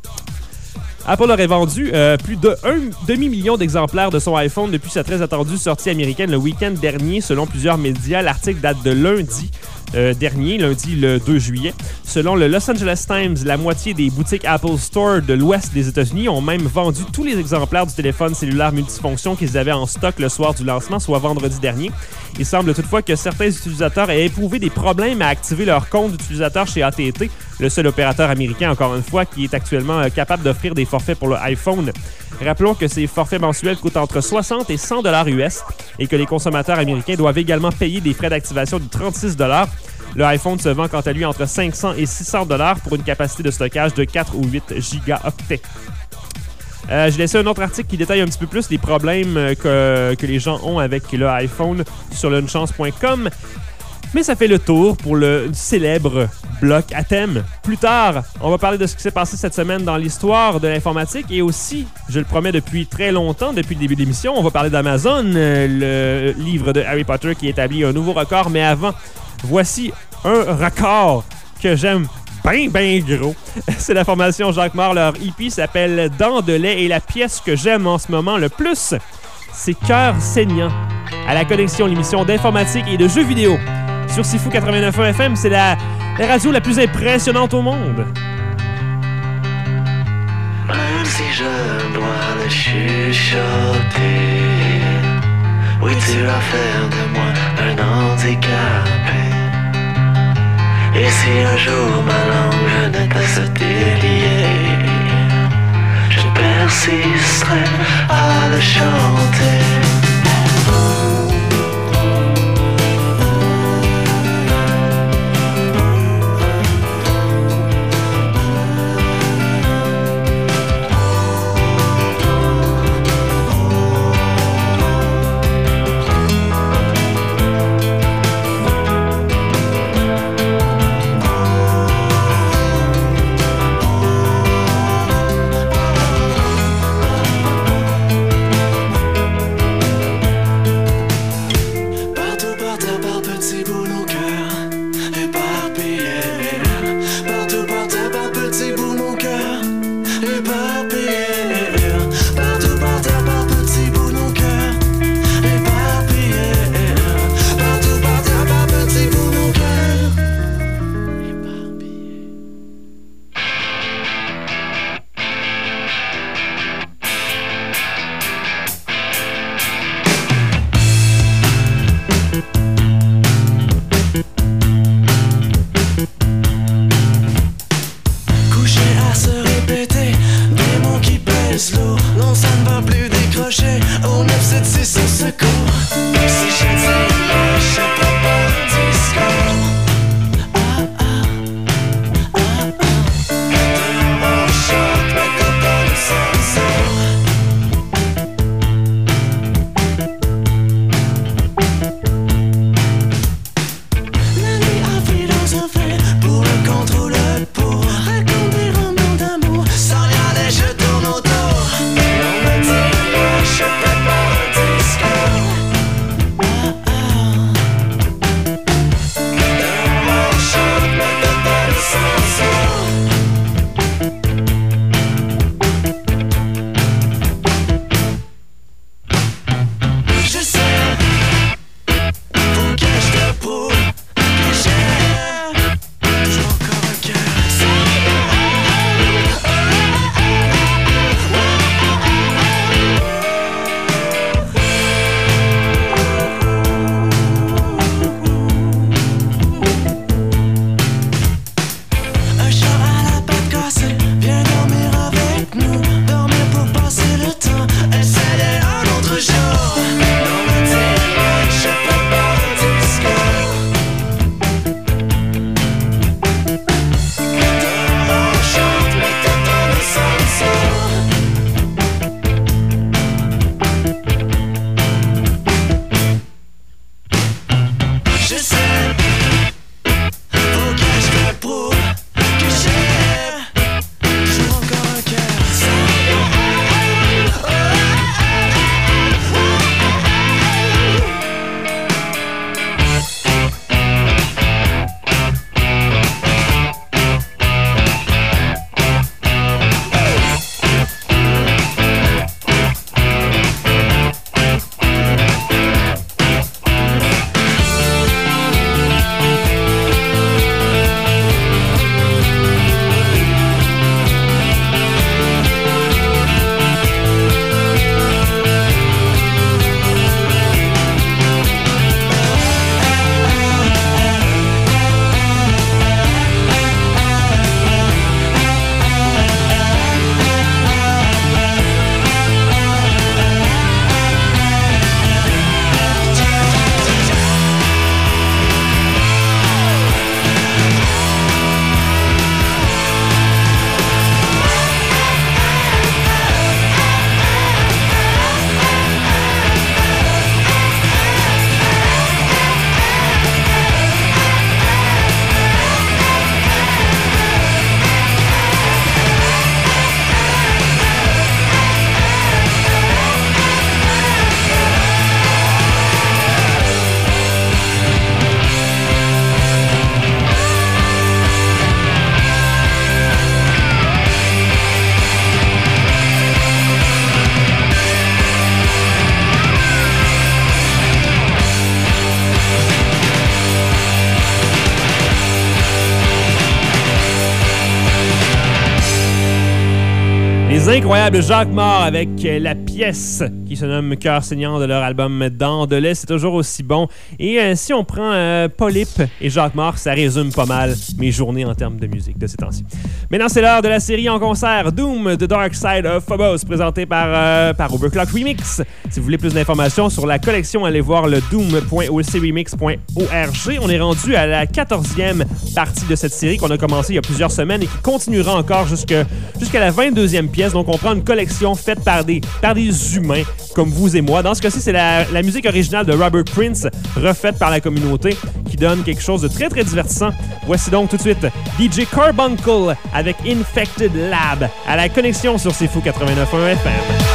Apple aurait vendu euh, plus d'un demi-million d'exemplaires de son iPhone depuis sa très attendue sortie américaine le week-end dernier, selon plusieurs médias. L'article date de lundi euh, dernier, lundi le deux juillet. Selon le Los Angeles Times, la moitié des boutiques Apple Store de l'ouest des États-Unis ont même vendu tous les exemplaires du téléphone cellulaire multifonction qu'ils avaient en stock le soir du lancement, soit vendredi dernier. Il semble toutefois que certains utilisateurs aient éprouvé des problèmes à activer leur compte d'utilisateur chez A T et T, le seul opérateur américain, encore une fois, qui est actuellement capable d'offrir des forfaits pour le iPhone. Rappelons que ces forfaits mensuels coûtent entre soixante et cent dollars U S et que les consommateurs américains doivent également payer des frais d'activation de trente-six dollars. Le iPhone se vend quant à lui entre cinq cents et six cents dollars pour une capacité de stockage de quatre ou huit gigaoctets. Euh, j'ai laissé un autre article qui détaille un petit peu plus les problèmes que, que les gens ont avec le iPhone sur le une chance point com. Mais ça fait le tour pour le célèbre bloc à thème. Plus tard, on va parler de ce qui s'est passé cette semaine dans l'histoire de l'informatique et aussi, je le promets depuis très longtemps, depuis le début de l'émission, on va parler d'Amazon, le livre de Harry Potter qui établit un nouveau record. Mais avant, voici un record que j'aime ben, ben gros. C'est la formation Jacquemart. Leur E P s'appelle Dents de lait et la pièce que j'aime en ce moment le plus, c'est Cœur saignant. À la connexion, l'émission d'informatique et de jeux vidéo. Sur Sifu quatre-vingt-neuf point un F M, c'est la, la radio la plus impressionnante au monde. Même si je dois le chuchoter, oui, tu vas faire de moi un handicapé. Et si un jour ma langue venait à se délier, je persisterai à le chanter. Les incroyables Jacques Mort avec la pièce qui se nomme Cœur saignant de leur album Dents de lait. C'est toujours aussi bon. Et euh, si on prend euh, Polype et Jacques Mort, ça résume pas mal mes journées en termes de musique de ces temps-ci. Maintenant, c'est l'heure de la série en concert Doom, The Dark Side of Phobos, présentée par, euh, par Overclock Remix. Si vous voulez plus d'informations sur la collection, allez voir le doom point o c remix point org. On est rendu à la quatorzième partie de cette série qu'on a commencé il y a plusieurs semaines et qui continuera encore jusque, jusqu'à la vingt-deuxième pièce. Donc, on prend une collection faite par des, par des humains comme vous et moi. Dans ce cas-ci, c'est la, la musique originale de Robert Prince, refaite par la communauté, qui donne quelque chose de très, très divertissant. Voici donc tout de suite D J Carbuncle avec Infected Lab à la connexion sur C'est Fou quatre-vingt-neuf point un F M.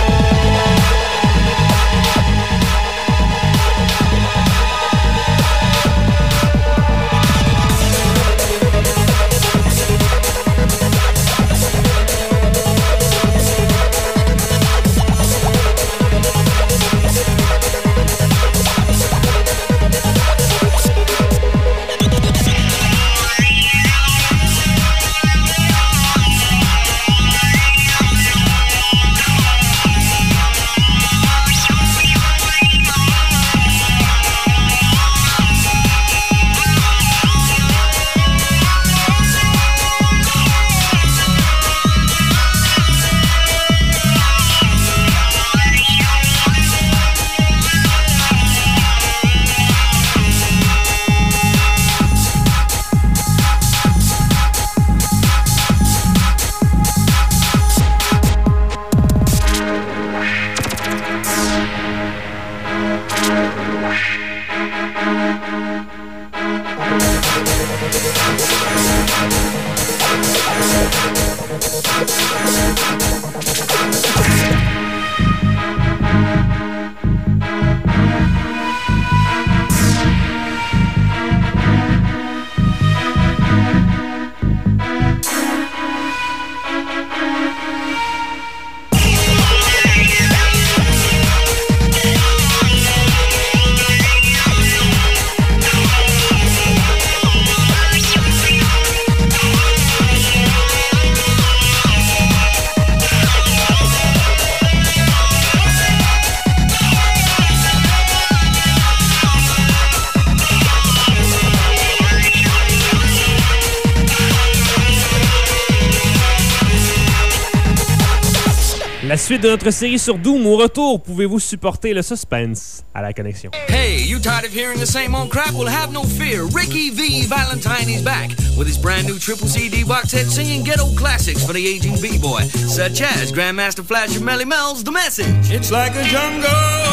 La suite de notre série sur Doom. Au retour, pouvez-vous supporter le suspense à la connexion? Hey, you tired of hearing the same old crap? Well, have no fear. Ricky V. Valentine is back with his brand new triple C D box set singing ghetto classics for the aging B-boy, such as Grandmaster Flash of Melly Mel's The Message. It's like a jungle.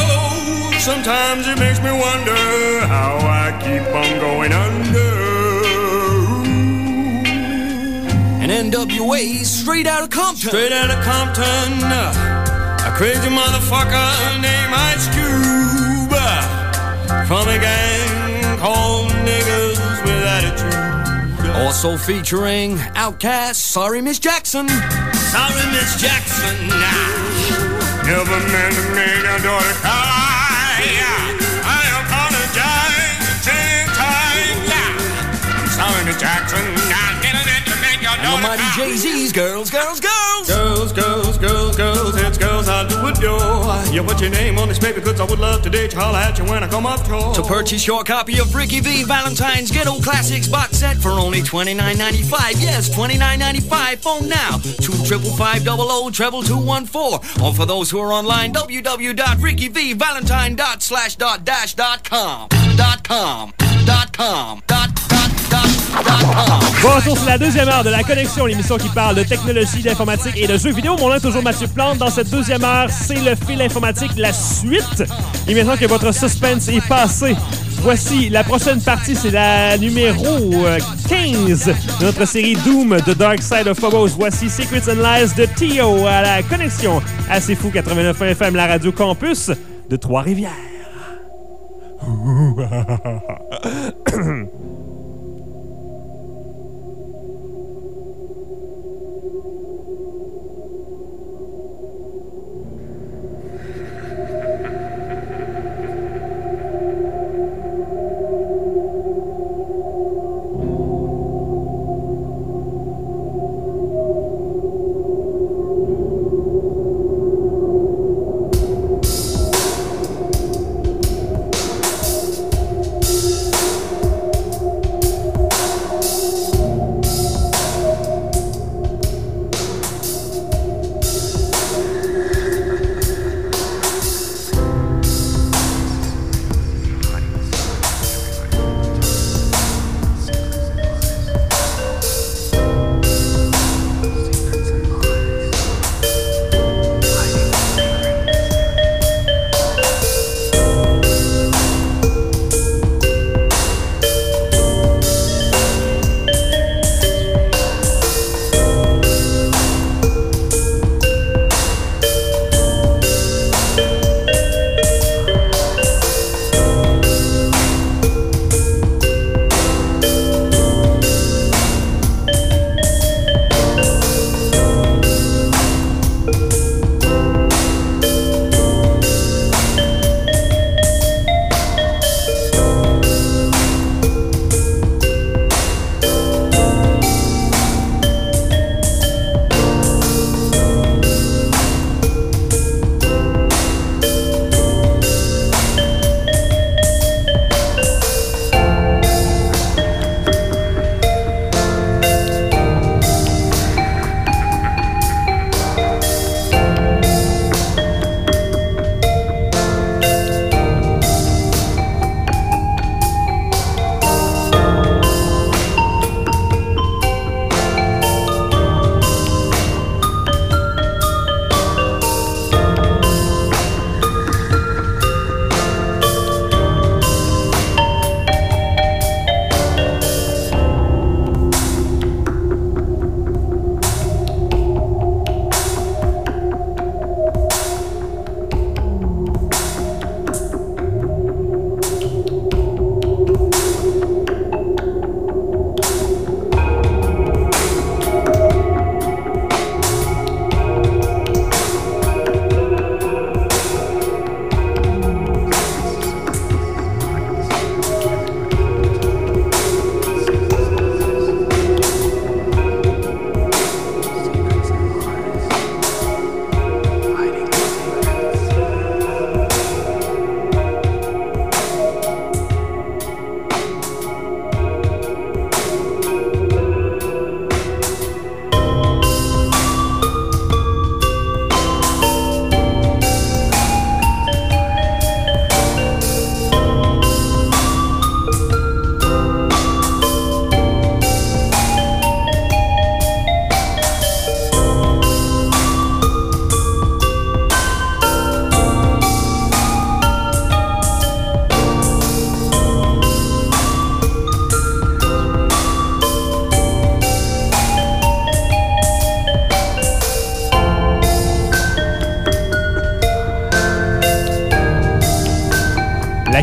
Sometimes it makes me wonder how I keep on going under. And N W A straight out of Compton. Straight out of Compton. A crazy motherfucker named Ice Cube. From a gang called Niggas with Attitude. Also featuring Outkast, Sorry Miss Jackson. Sorry Miss Jackson. Never meant to make your daughter cry. I apologize ten times. I'm sorry Miss Jackson. I never meant to make your daughter cry. And the mighty Jay-Z's Girls, Girls, Girls. Girls, girls, girls, girls, it's girls I do adore. You put your name on this paper cause I would love to date you, holla at you when I come up short. To purchase your copy of Ricky V. Valentine's Ghetto Classics box set for only twenty-nine ninety-five. Yes, twenty-nine ninety-five. Phone now. two five five zero zero treble two one four. Or for those who are online, w w w dot ricky v valentine dot slash dot dash dot com. Dot com. Dot com. Dot Bonjour, c'est la deuxième heure de la connexion, l'émission qui parle de technologie, d'informatique et de jeux vidéo. Mon nom est toujours Mathieu Plante. Dans cette deuxième heure, c'est le fil informatique, la suite. Et maintenant que votre suspense est passé, voici la prochaine partie, c'est la numéro quinze de notre série Doom, The Dark Side of Phobos. Voici Secrets and Lies de Tio à la connexion à C'est Fou quatre-vingt-neuf F M, la radio campus de Trois-Rivières.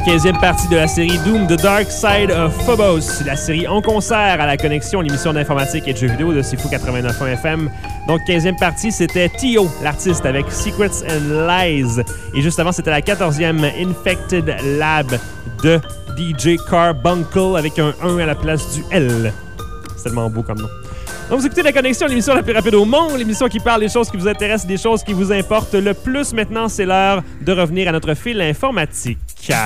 quinzième partie de la série Doom, The Dark Side of Phobos, la série en concert à la connexion, l'émission d'informatique et de jeux vidéo de C'est Fou quatre-vingt-neuf point un F M. Donc, quinzième partie, c'était Tio, l'artiste, avec Secrets and Lies. Et juste avant, c'était la quatorzième, Infected Lab de D J Carbuncle, avec un un à la place du L. C'est tellement beau comme nom. Donc, vous écoutez La Connexion, l'émission la plus rapide au monde, l'émission qui parle des choses qui vous intéressent, des choses qui vous importent le plus. Maintenant, c'est l'heure de revenir à notre fil informatique.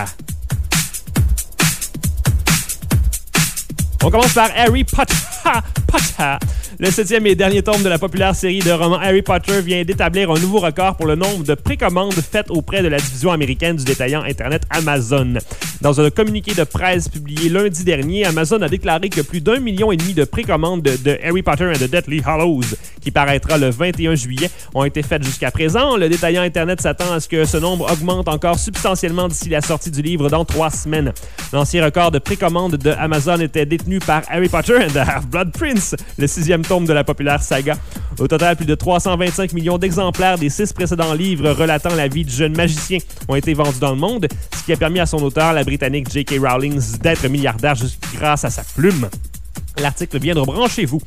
On commence par Harry Potter. Potter. Le septième et dernier tome de la populaire série de romans Harry Potter vient d'établir un nouveau record pour le nombre de précommandes faites auprès de la division américaine du détaillant Internet Amazon. Dans un communiqué de presse publié lundi dernier, Amazon a déclaré que plus d'un million et demi de précommandes de, de Harry Potter and the Deathly Hallows, qui paraîtra le vingt et un juillet, ont été faites jusqu'à présent. Le détaillant Internet s'attend à ce que ce nombre augmente encore substantiellement d'ici la sortie du livre dans trois semaines. L'ancien record de précommandes de Amazon était détenu par Harry Potter and the Half-Blood Prince, le sixième tome de la populaire saga. Au total, plus de trois cent vingt-cinq millions d'exemplaires des six précédents livres relatant la vie du jeune magicien ont été vendus dans le monde, ce qui a permis à son auteur, la Britannique J K Rowling, d'être milliardaire juste grâce à sa plume. L'article vient de branchez-vous.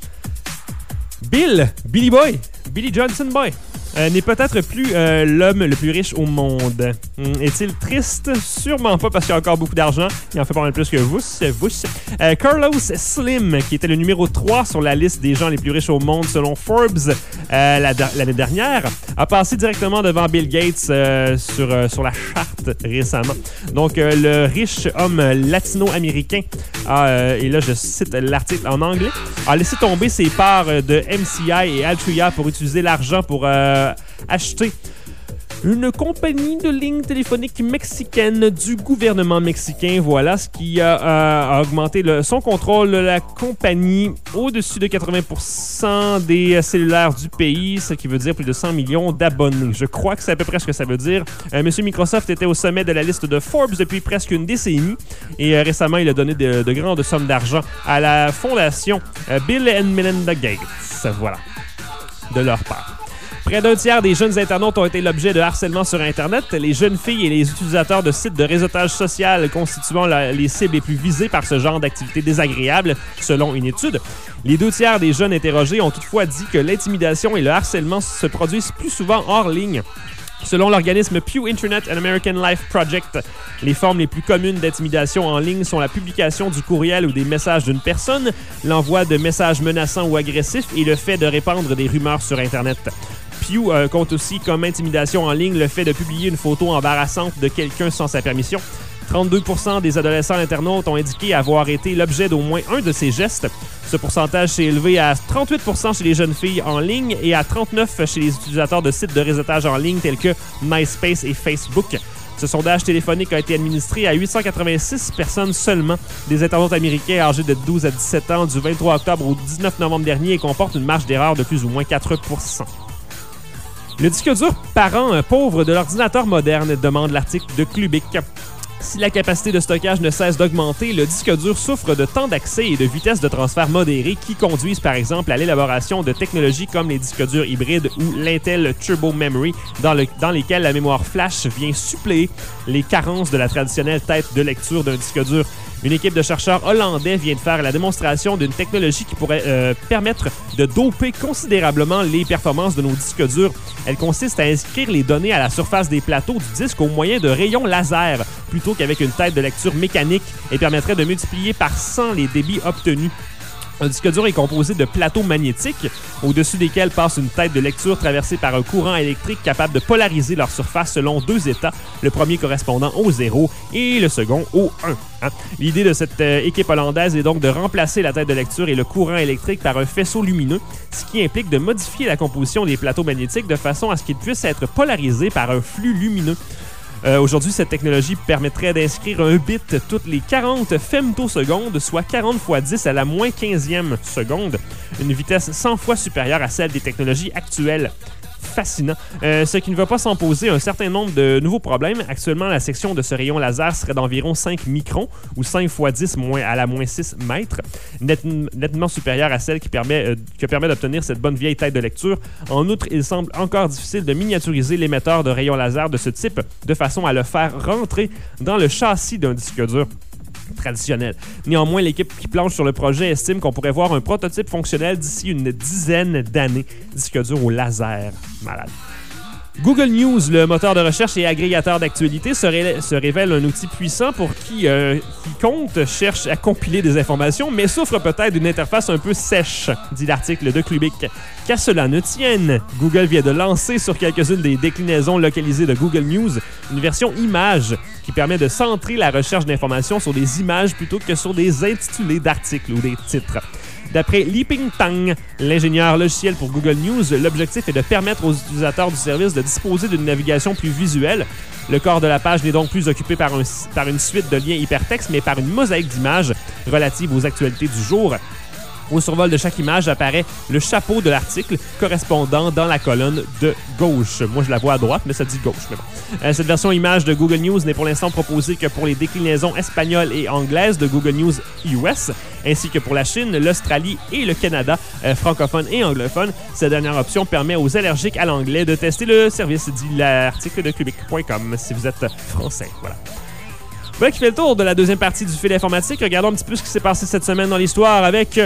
Bill, Billy Boy, Billy Johnson Boy, euh, n'est peut-être plus euh, l'homme le plus riche au monde. Hum, est-il triste? Sûrement pas, parce qu'il a encore beaucoup d'argent. Il en fait pas mal plus que vous. vous. Euh, Carlos Slim, qui était le numéro trois sur la liste des gens les plus riches au monde selon Forbes euh, la, l'année dernière, a passé directement devant Bill Gates euh, sur, euh, sur la charte récemment. Donc, euh, le riche homme latino-américain, a, euh, et là je cite l'article en anglais, a laissé tomber ses parts de M C I et Altria pour utiliser l'argent pour euh, acheter une compagnie de lignes téléphoniques mexicaine du gouvernement mexicain. Voilà ce qui a, a, a augmenté le, son contrôle de la compagnie au-dessus de quatre-vingts pour cent des cellulaires du pays, ce qui veut dire plus de cent millions d'abonnés. Je crois que c'est à peu près ce que ça veut dire. Euh, Monsieur Microsoft était au sommet de la liste de Forbes depuis presque une décennie et euh, récemment, il a donné de, de grandes sommes d'argent à la fondation euh, Bill and Melinda Gates. Voilà, de leur part. Près d'un tiers des jeunes internautes ont été l'objet de harcèlement sur Internet. Les jeunes filles et les utilisateurs de sites de réseautage social constituant la, les cibles les plus visées par ce genre d'activité désagréable, selon une étude. Les deux tiers des jeunes interrogés ont toutefois dit que l'intimidation et le harcèlement se produisent plus souvent hors ligne. Selon l'organisme Pew Internet and American Life Project, les formes les plus communes d'intimidation en ligne sont la publication du courriel ou des messages d'une personne, l'envoi de messages menaçants ou agressifs et le fait de répandre des rumeurs sur Internet. Pew euh, compte aussi comme intimidation en ligne le fait de publier une photo embarrassante de quelqu'un sans sa permission. trente-deux pour cent des adolescents internautes ont indiqué avoir été l'objet d'au moins un de ces gestes. Ce pourcentage s'est élevé à trente-huit pour cent chez les jeunes filles en ligne et à trente-neuf pour cent chez les utilisateurs de sites de réseautage en ligne tels que MySpace et Facebook. Ce sondage téléphonique a été administré à huit cent quatre-vingt-six personnes seulement, des internautes américains âgés de douze à dix-sept ans du vingt-trois octobre au dix-neuf novembre dernier et comporte une marge d'erreur de plus ou moins quatre pour cent. Le disque dur parent pauvre de l'ordinateur moderne, demande l'article de Clubic. Si la capacité de stockage ne cesse d'augmenter, le disque dur souffre de temps d'accès et de vitesse de transfert modérée qui conduisent par exemple à l'élaboration de technologies comme les disques durs hybrides ou l'Intel Turbo Memory, dans, le, dans lesquelles la mémoire flash vient suppléer les carences de la traditionnelle tête de lecture d'un disque dur. Une équipe de chercheurs hollandais vient de faire la démonstration d'une technologie qui pourrait euh, permettre de doper considérablement les performances de nos disques durs. Elle consiste à inscrire les données à la surface des plateaux du disque au moyen de rayons laser, plutôt qu'avec une tête de lecture mécanique, et permettrait de multiplier par cent les débits obtenus. Un disque dur est composé de plateaux magnétiques, au-dessus desquels passe une tête de lecture traversée par un courant électrique capable de polariser leur surface selon deux états, le premier correspondant au zéro et le second au un. Hein? L'idée de cette euh, équipe hollandaise est donc de remplacer la tête de lecture et le courant électrique par un faisceau lumineux, ce qui implique de modifier la composition des plateaux magnétiques de façon à ce qu'ils puissent être polarisés par un flux lumineux. Euh, aujourd'hui, cette technologie permettrait d'inscrire un bit toutes les quarante femtosecondes, soit quarante fois dix à la moins quinzième seconde, une vitesse cent fois supérieure à celle des technologies actuelles. fascinant. Euh, ce qui ne va pas sans poser un certain nombre de nouveaux problèmes. Actuellement, la section de ce rayon laser serait d'environ cinq microns ou cinq fois dix moins, à la moins six mètres, net, nettement supérieure à celle qui permet, euh, qui permet d'obtenir cette bonne vieille tête de lecture. En outre, il semble encore difficile de miniaturiser l'émetteur de rayons laser de ce type de façon à le faire rentrer dans le châssis d'un disque dur traditionnel. Néanmoins, l'équipe qui planche sur le projet estime qu'on pourrait voir un prototype fonctionnel d'ici une dizaine d'années. Disque dur au laser. Malade. Google News, le moteur de recherche et agrégateur d'actualité, se, ré- se révèle un outil puissant pour qui, euh, quiconque cherche à compiler des informations, mais souffre peut-être d'une interface un peu sèche, dit l'article de Clubic. Qu'à cela ne tienne, Google vient de lancer sur quelques-unes des déclinaisons localisées de Google News une version image qui permet de centrer la recherche d'informations sur des images plutôt que sur des intitulés d'articles ou des titres. D'après Li Pingtang, l'ingénieur logiciel pour Google News, l'objectif est de permettre aux utilisateurs du service de disposer d'une navigation plus visuelle. Le corps de la page n'est donc plus occupé par, un, par une suite de liens hypertextes, mais par une mosaïque d'images relatives aux actualités du jour. Au survol de chaque image apparaît le chapeau de l'article correspondant dans la colonne de gauche. Moi, je la vois à droite, mais ça dit gauche. Mais bon. euh, cette version image de Google News n'est pour l'instant proposée que pour les déclinaisons espagnoles et anglaises de Google News U S, ainsi que pour la Chine, l'Australie et le Canada, euh, francophones et anglophones. Cette dernière option permet aux allergiques à l'anglais de tester le service, dit l'article de Cubic point com, si vous êtes français. Voilà. Voilà qui fait le tour de la deuxième partie du fil informatique. Regardons un petit peu ce qui s'est passé cette semaine dans l'histoire avec...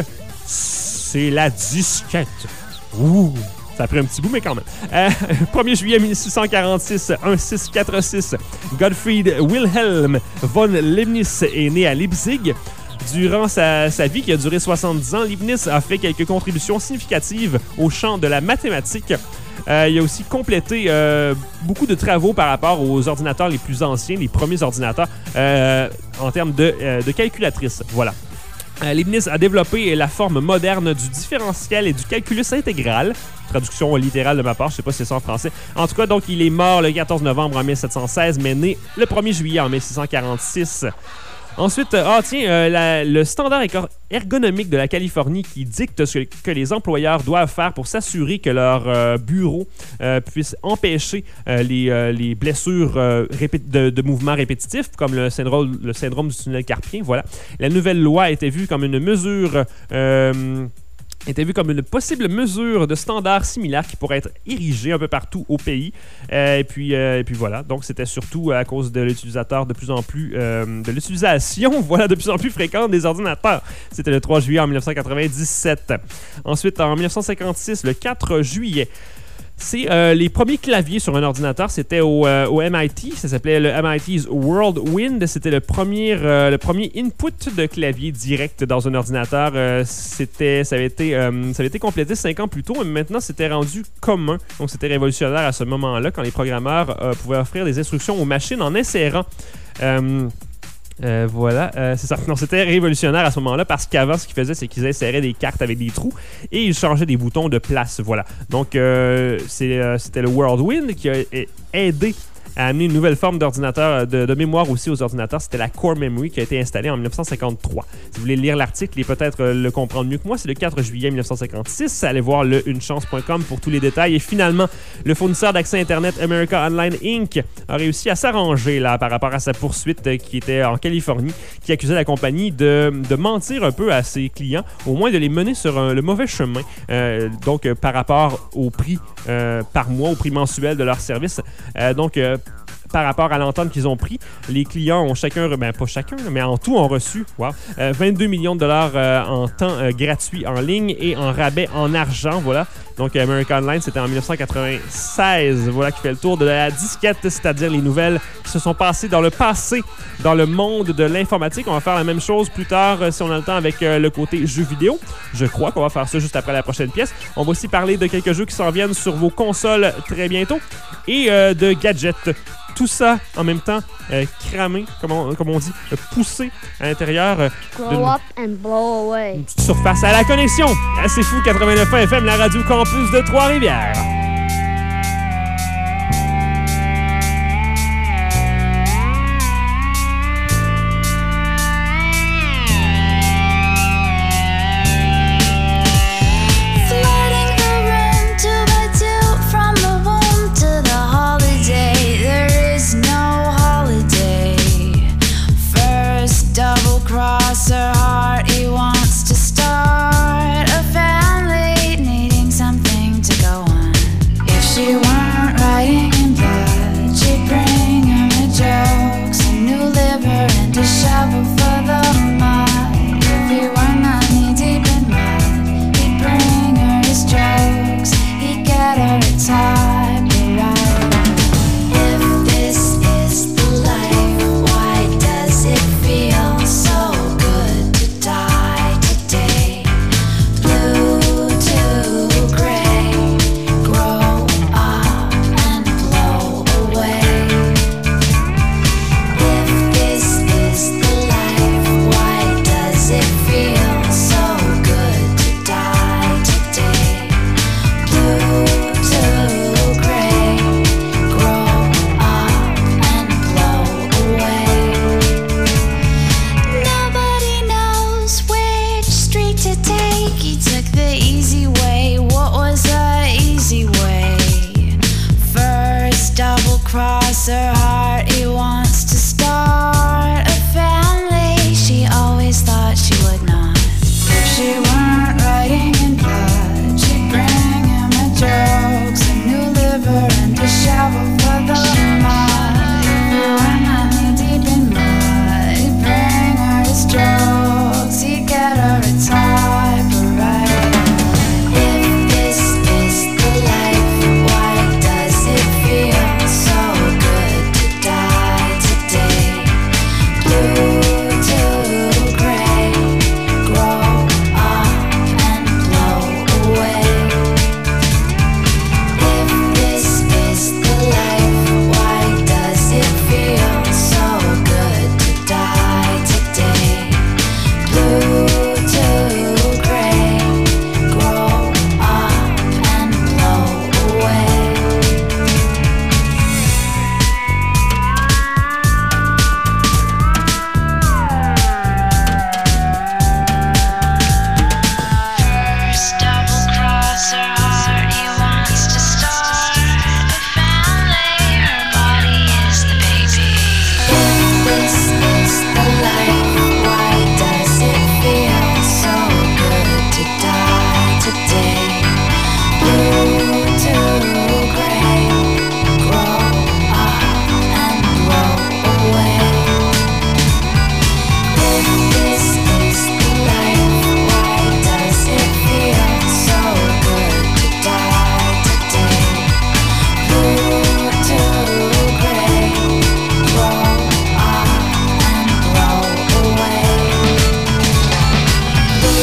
C'est la disquette. Ouh! Ça a pris un petit bout, mais quand même. Euh, premier juillet mille six cent quarante-six, seize quarante-six, Gottfried Wilhelm von Leibniz est né à Leipzig. Durant sa, sa vie, qui a duré soixante-dix ans, Leibniz a fait quelques contributions significatives au champ de la mathématique. Euh, il a aussi complété euh, beaucoup de travaux par rapport aux ordinateurs les plus anciens, les premiers ordinateurs, euh, en termes de, euh, de calculatrices. Voilà. Euh, Leibniz a développé la forme moderne du différentiel et du calculus intégral. Traduction littérale de ma part, je sais pas si c'est ça en français. En tout cas, donc, il est mort le quatorze novembre en mille sept cent seize, mais né le premier juillet en mille six cent quarante-six. Ensuite, ah tiens, euh, la, le standard ergonomique de la Californie qui dicte ce que les employeurs doivent faire pour s'assurer que leur euh, bureau euh, puisse empêcher euh, les, euh, les blessures euh, répé- de, de mouvements répétitifs, comme le syndrome, le syndrome du tunnel carpien. Voilà. La nouvelle loi était vue comme une mesure... Euh, était vu comme une possible mesure de standard similaire qui pourrait être érigée un peu partout au pays. Euh, et, puis, euh, et puis voilà, donc c'était surtout à cause de l'utilisateur de plus en plus... Euh, de l'utilisation, voilà, de plus en plus fréquente des ordinateurs. C'était le trois juillet en dix-neuf cent quatre-vingt-dix-sept. Ensuite, en dix-neuf cent cinquante-six, le quatre juillet, c'est euh, les premiers claviers sur un ordinateur, c'était au, euh, au M I T, ça s'appelait le M I T's Whirlwind, c'était le premier, euh, le premier input de clavier direct dans un ordinateur. Euh, c'était, ça avait été, euh, ça avait été complété cinq ans plus tôt, mais maintenant c'était rendu commun, donc c'était révolutionnaire à ce moment-là quand les programmeurs euh, pouvaient offrir des instructions aux machines en insérant... Euh, Euh, voilà, euh, c'est ça. Non, c'était révolutionnaire à ce moment-là parce qu'avant, ce qu'ils faisaient, c'est qu'ils inséraient des cartes avec des trous et ils changeaient des boutons de place. Voilà. Donc, euh, c'est, euh, c'était le Whirlwind qui a aidé à amener une nouvelle forme d'ordinateur, de, de mémoire aussi aux ordinateurs. C'était la Core Memory qui a été installée en dix-neuf cent cinquante-trois. Si vous voulez lire l'article et peut-être euh, le comprendre mieux que moi, c'est le quatre juillet mille neuf cent cinquante-six. Allez voir le une chance point com pour tous les détails. Et finalement, le fournisseur d'accès Internet America Online Incorporated a réussi à s'arranger là par rapport à sa poursuite euh, qui était en Californie, qui accusait la compagnie de, de mentir un peu à ses clients, au moins de les mener sur un, le mauvais chemin. Euh, donc, euh, par rapport au prix euh, par mois, au prix mensuel de leur service. Euh, donc, euh, par rapport à l'entente qu'ils ont pris, les clients ont chacun, ben pas chacun, mais en tout ont reçu wow, euh, vingt-deux millions de dollars euh, en temps euh, gratuit en ligne et en rabais en argent. Voilà. Donc, American Online, c'était en dix-neuf cent quatre-vingt-seize. Voilà qui fait le tour de la disquette, c'est-à-dire les nouvelles qui se sont passées dans le passé, dans le monde de l'informatique. On va faire la même chose plus tard, euh, si on a le temps, avec euh, le côté jeux vidéo. Je crois qu'on va faire ça juste après la prochaine pièce. On va aussi parler de quelques jeux qui s'en viennent sur vos consoles très bientôt et euh, de gadgets. Tout ça en même temps euh, cramé, comme on, comme on dit, euh, poussé à l'intérieur euh, Grow up and blow away. d'une petite surface à la connexion. Ah, c'est fou, quatre-vingt-neuf F M, la radio campus de Trois-Rivières. Flooding the room two by two from the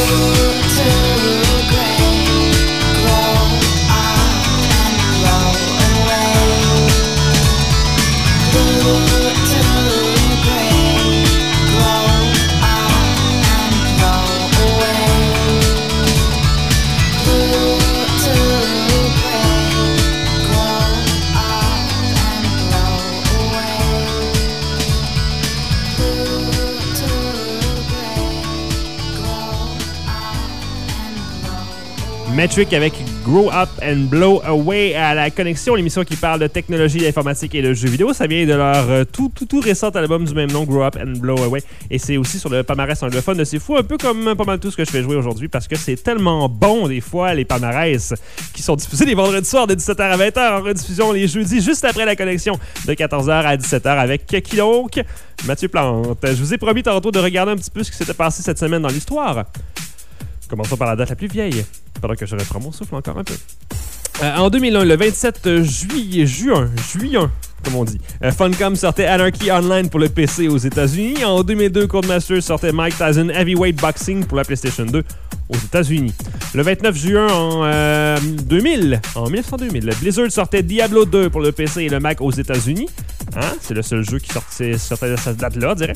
Metric avec Grow Up and Blow Away à la connexion, l'émission qui parle de technologie, d'informatique et de jeux vidéo. Ça vient de leur euh, tout, tout, tout récent album du même nom, Grow Up and Blow Away. Et c'est aussi sur le palmarès anglophone de C'est Fou, un peu comme pas mal tout ce que je fais jouer aujourd'hui parce que c'est tellement bon des fois, les palmarès qui sont diffusés les vendredis soirs de dix-sept heures à vingt heures, en rediffusion les jeudis juste après la connexion de quatorze heures à dix-sept heures avec qui donc Mathieu Plante. Je vous ai promis tantôt de regarder un petit peu ce qui s'était passé cette semaine dans l'histoire. Commençons par la date la plus vieille, pendant que je reprends mon souffle encore un peu. Euh, en deux mille un, le vingt-sept juillet, juin, juin, comme on dit, euh, Funcom sortait Anarchy Online pour le P C aux États-Unis. En deux mille deux, Codemasters sortait Mike Tyson Heavyweight Boxing pour la PlayStation deux aux États-Unis. Le vingt-neuf juin en euh, deux mille, en mille neuf cent deux mille, Blizzard sortait Diablo deux pour le P C et le Mac aux États-Unis. Hein? C'est le seul jeu qui sortait, sortait à cette date-là, je dirais.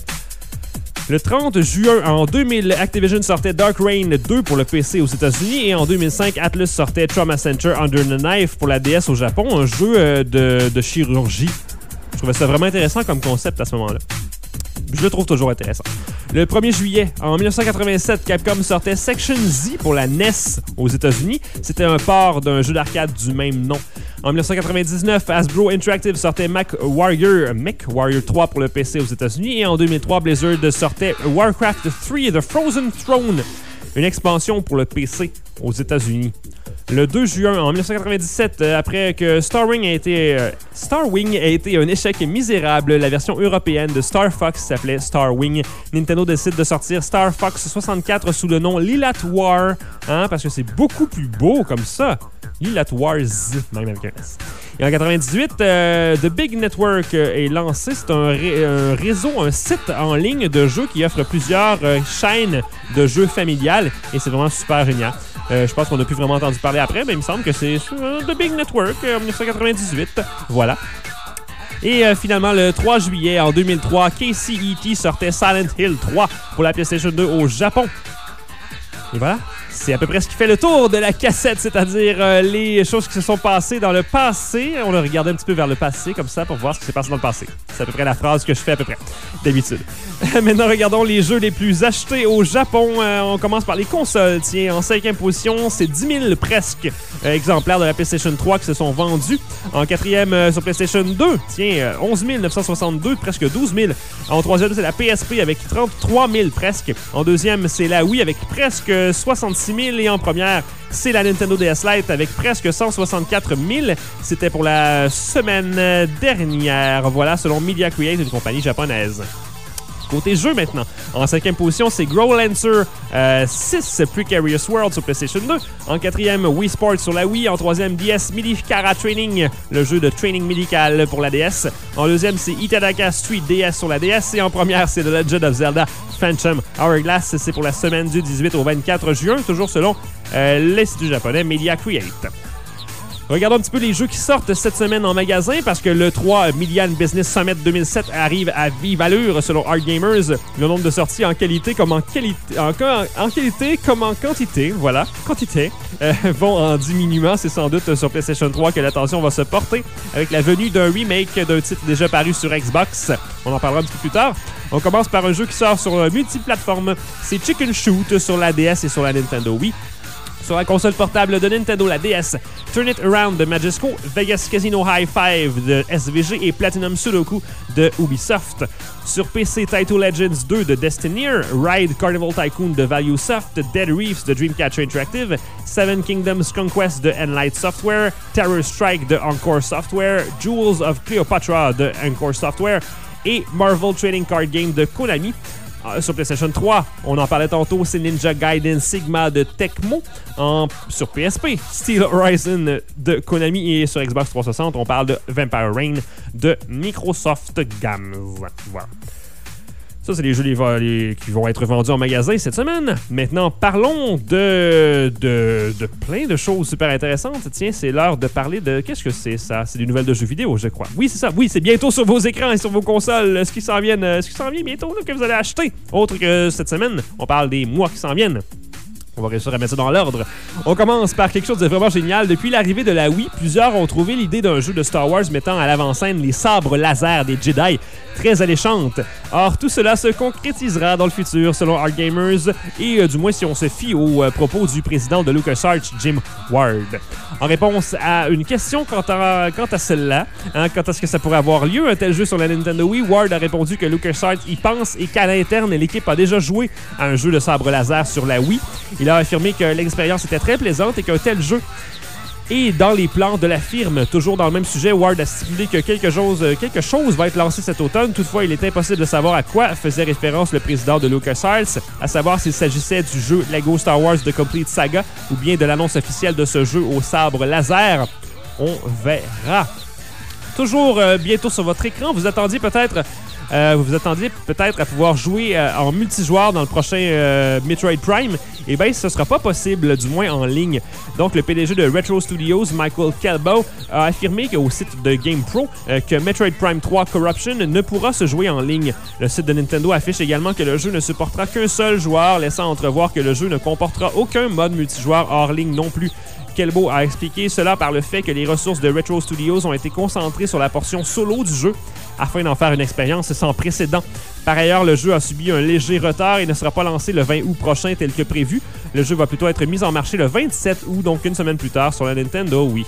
Le trente juin en deux mille, Activision sortait Dark Reign deux pour le P C aux États-Unis et en deux mille cinq, Atlus sortait Trauma Center Under the Knife pour la D S au Japon, un jeu euh, de, de chirurgie. Je trouvais ça vraiment intéressant comme concept à ce moment-là. Je le trouve toujours intéressant. Le premier juillet, en dix-neuf cent quatre-vingt-sept, Capcom sortait Section Z pour la N E S aux États-Unis. C'était un port d'un jeu d'arcade du même nom. En dix-neuf cent quatre-vingt-dix-neuf, Hasbro Interactive sortait Mech Warrior, Mech Warrior trois pour le P C aux États-Unis. Et en deux mille trois, Blizzard sortait Warcraft trois The Frozen Throne, une expansion pour le P C aux États-Unis. Le deux juin, en dix-neuf cent quatre-vingt-dix-sept, euh, après que Starwing a été euh, Starwing a été un échec misérable, la version européenne de Star Fox s'appelait Starwing. Nintendo décide de sortir Star Fox soixante-quatre sous le nom Lilat War, hein, parce que c'est beaucoup plus beau comme ça. Lilat Wars, même avec un S. Et en quatre-vingt-dix-huit, euh, The Big Network euh, est lancé. C'est un, ré- un réseau, un site en ligne de jeux qui offre plusieurs euh, chaînes de jeux familiales. Et c'est vraiment super génial. Euh, je pense qu'on n'a plus vraiment entendu parler après, mais il me semble que c'est sur euh, The Big Network euh, en dix-neuf cent quatre-vingt-dix-huit. Voilà. Et euh, finalement, le trois juillet en deux mille trois, K C E T sortait Silent Hill trois pour la PlayStation deux au Japon. Et voilà. C'est à peu près ce qui fait le tour de la cassette, c'est-à-dire euh, les choses qui se sont passées dans le passé. On a regardé un petit peu vers le passé, comme ça, pour voir ce qui s'est passé dans le passé. C'est à peu près la phrase que je fais à peu près, d'habitude. Maintenant, regardons les jeux les plus achetés au Japon. Euh, on commence par les consoles. Tiens, en cinquième position, c'est dix mille presque euh, exemplaires de la PlayStation trois qui se sont vendus. En quatrième, euh, sur PlayStation deux, tiens, euh, onze mille neuf cent soixante-deux, presque douze mille. En troisième, c'est la P S P avec trente-trois mille presque. En deuxième, c'est la Wii avec presque soixante-six mille. Et en première, c'est la Nintendo D S Lite avec presque cent soixante-quatre mille. C'était pour la semaine dernière. Voilà, selon Media Create, une compagnie japonaise. Côté jeu maintenant. En cinquième position, c'est Growlancer euh, six Precarious World sur PlayStation deux. En quatrième, Wii Sports sur la Wii. En troisième, D S Midikara Training, le jeu de training médical pour la D S. En deuxième, c'est Itadaka Street D S sur la D S. Et en première, c'est The Legend of Zelda Phantom Hourglass. C'est pour la semaine du dix-huit au vingt-quatre juin, toujours selon euh, l'Institut japonais Media Create. Regardons un petit peu les jeux qui sortent cette semaine en magasin parce que le trois Million Business Summit deux mille sept arrive à vive allure selon Art Gamers. Le nombre de sorties en qualité comme en qualité, en, en qualité comme en quantité, voilà, quantité, euh, vont en diminuant. C'est sans doute sur PlayStation trois que l'attention va se porter avec la venue d'un remake d'un titre déjà paru sur Xbox. On en parlera un petit peu plus tard. On commence par un jeu qui sort sur multiplateforme. C'est Chicken Shoot sur la D S et sur la Nintendo Wii. Sur la console portable de Nintendo, la D S, Turn It Around de Majesco, Vegas Casino High Five de S V G et Platinum Sudoku de Ubisoft. Sur P C, Taito Legends deux de Destineer, Ride Carnival Tycoon de ValueSoft, Dead Reefs de Dreamcatcher Interactive, Seven Kingdoms Conquest de Enlight Software, Terror Strike de Encore Software, Jewels of Cleopatra de Encore Software et Marvel Trading Card Game de Konami. Euh, sur PlayStation trois, on en parlait tantôt, c'est Ninja Gaiden Sigma de Tecmo. En, sur P S P, Steel Horizon de Konami et sur Xbox trois cent soixante, on parle de Vampire Reign de Microsoft Games. Voilà. Ça, c'est les jeux les, les, qui vont être vendus en magasin cette semaine. Maintenant, parlons de, de, de plein de choses super intéressantes. Tiens, c'est l'heure de parler de... Qu'est-ce que c'est, ça? C'est des nouvelles de jeux vidéo, je crois. Oui, c'est ça. Oui, c'est bientôt sur vos écrans et sur vos consoles. Ce qui s'en vient, ce qui s'en vient bientôt, là, que vous allez acheter. Autre que cette semaine, on parle des mois qui s'en viennent. On va réussir à mettre ça dans l'ordre. On commence par quelque chose de vraiment génial. Depuis l'arrivée de la Wii, plusieurs ont trouvé l'idée d'un jeu de Star Wars mettant à l'avant-scène les sabres laser des Jedi, très alléchante. Or, tout cela se concrétisera dans le futur, selon ArtGamers, et euh, du moins si on se fie aux euh, propos du président de LucasArts, Jim Ward. En réponse à une question quant à, quant à celle-là, hein, quand est-ce que ça pourrait avoir lieu, un tel jeu sur la Nintendo Wii, Ward a répondu que LucasArts y pense et qu'à l'interne, l'équipe a déjà joué à un jeu de sabre laser sur la Wii. Il a affirmé que l'expérience était très plaisante et qu'un tel jeu est dans les plans de la firme. Toujours dans le même sujet, Ward a stipulé que quelque chose, quelque chose va être lancé cet automne. Toutefois, il est impossible de savoir à quoi faisait référence le président de LucasArts, à savoir s'il s'agissait du jeu Lego Star Wars The Complete Saga ou bien de l'annonce officielle de ce jeu au sabre laser. On verra. Toujours euh, bientôt sur votre écran, vous attendiez peut-être... Euh, vous vous attendiez peut-être à pouvoir jouer euh, en multijoueur dans le prochain euh, Metroid Prime. Eh bien, ce ne sera pas possible, du moins en ligne. Donc, le P D G de Retro Studios, Michael Calbo, a affirmé au site de GamePro euh, que Metroid Prime trois Corruption ne pourra se jouer en ligne. Le site de Nintendo affiche également que le jeu ne supportera qu'un seul joueur, laissant entrevoir que le jeu ne comportera aucun mode multijoueur hors ligne non plus. Calbo a expliqué cela par le fait que les ressources de Retro Studios ont été concentrées sur la portion solo du jeu afin d'en faire une expérience sans précédent. Par ailleurs, le jeu a subi un léger retard et ne sera pas lancé le vingt août prochain tel que prévu. Le jeu va plutôt être mis en marché le vingt-sept août, donc une semaine plus tard sur la Nintendo Wii.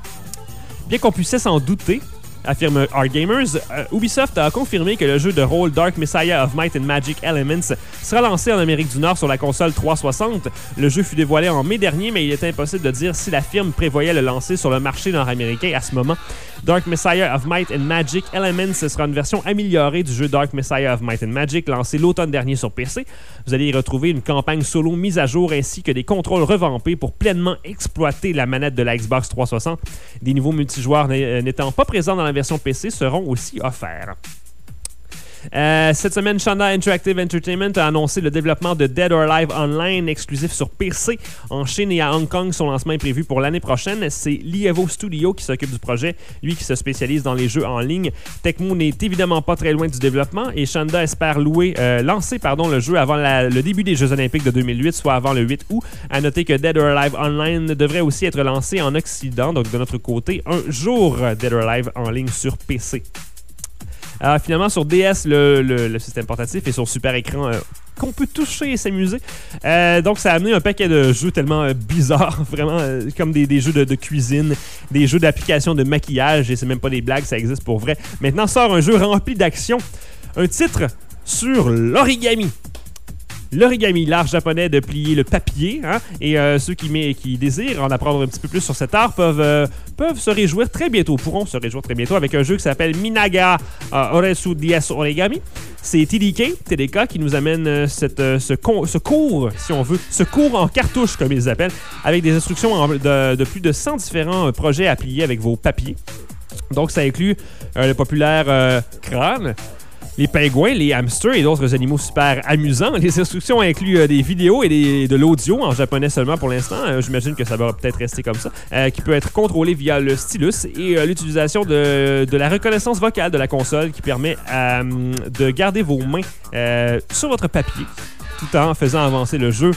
Bien qu'on puisse s'en douter, affirme ArtGamers, euh, Ubisoft a confirmé que le jeu de rôle Dark Messiah of Might and Magic Elements sera lancé en Amérique du Nord sur la console trois cent soixante. Le jeu fut dévoilé en mai dernier, mais il est impossible de dire si la firme prévoyait le lancer sur le marché nord-américain à ce moment. Dark Messiah of Might and Magic Elements sera une version améliorée du jeu Dark Messiah of Might and Magic lancé l'automne dernier sur P C. Vous allez y retrouver une campagne solo mise à jour ainsi que des contrôles revampés pour pleinement exploiter la manette de la Xbox trois cent soixante. Des niveaux multijoueurs n'étant pas présents dans la version P C seront aussi offerts. Euh, cette semaine, Shanda Interactive Entertainment a annoncé le développement de Dead or Alive Online exclusif sur P C en Chine et à Hong Kong. Son lancement est prévu pour l'année prochaine. C'est Lievo Studio qui s'occupe du projet, lui qui se spécialise dans les jeux en ligne. Tecmo n'est évidemment pas très loin du développement et Shanda espère louer, euh, lancer pardon, le jeu avant la, le début des Jeux Olympiques de deux mille huit, soit avant le huit août. À noter que Dead or Alive Online devrait aussi être lancé en Occident, donc de notre côté, un jour Dead or Alive en ligne sur P C. Euh, finalement, sur D S, le, le, le système portatif et sur super écran euh, qu'on peut toucher et s'amuser. Euh, donc, ça a amené un paquet de jeux tellement euh, bizarres, vraiment euh, comme des, des jeux de, de cuisine, des jeux d'application de maquillage, et c'est même pas des blagues, ça existe pour vrai. Maintenant sort un jeu rempli d'action, un titre sur l'origami. L'origami, l'art japonais de plier le papier, hein, et euh, ceux qui, met, qui désirent en apprendre un petit peu plus sur cet art peuvent, euh, peuvent se réjouir très bientôt, pourront se réjouir très bientôt avec un jeu qui s'appelle Minaga uh, Oresu D S Origami. C'est T D K, T D K qui nous amène euh, cette, euh, ce, con, ce cours, si on veut, ce cours en cartouche, comme ils appellent, avec des instructions en, de, de plus de cent différents euh, projets à plier avec vos papiers. Donc, ça inclut euh, le populaire euh, crâne, les pingouins, les hamsters et d'autres animaux super amusants. Les instructions incluent euh, des vidéos et des, de l'audio en japonais seulement pour l'instant. Euh, j'imagine que ça va peut-être rester comme ça. Euh, qui peut être contrôlé via le stylus et euh, l'utilisation de, de la reconnaissance vocale de la console qui permet euh, de garder vos mains euh, sur votre papier tout en faisant avancer le jeu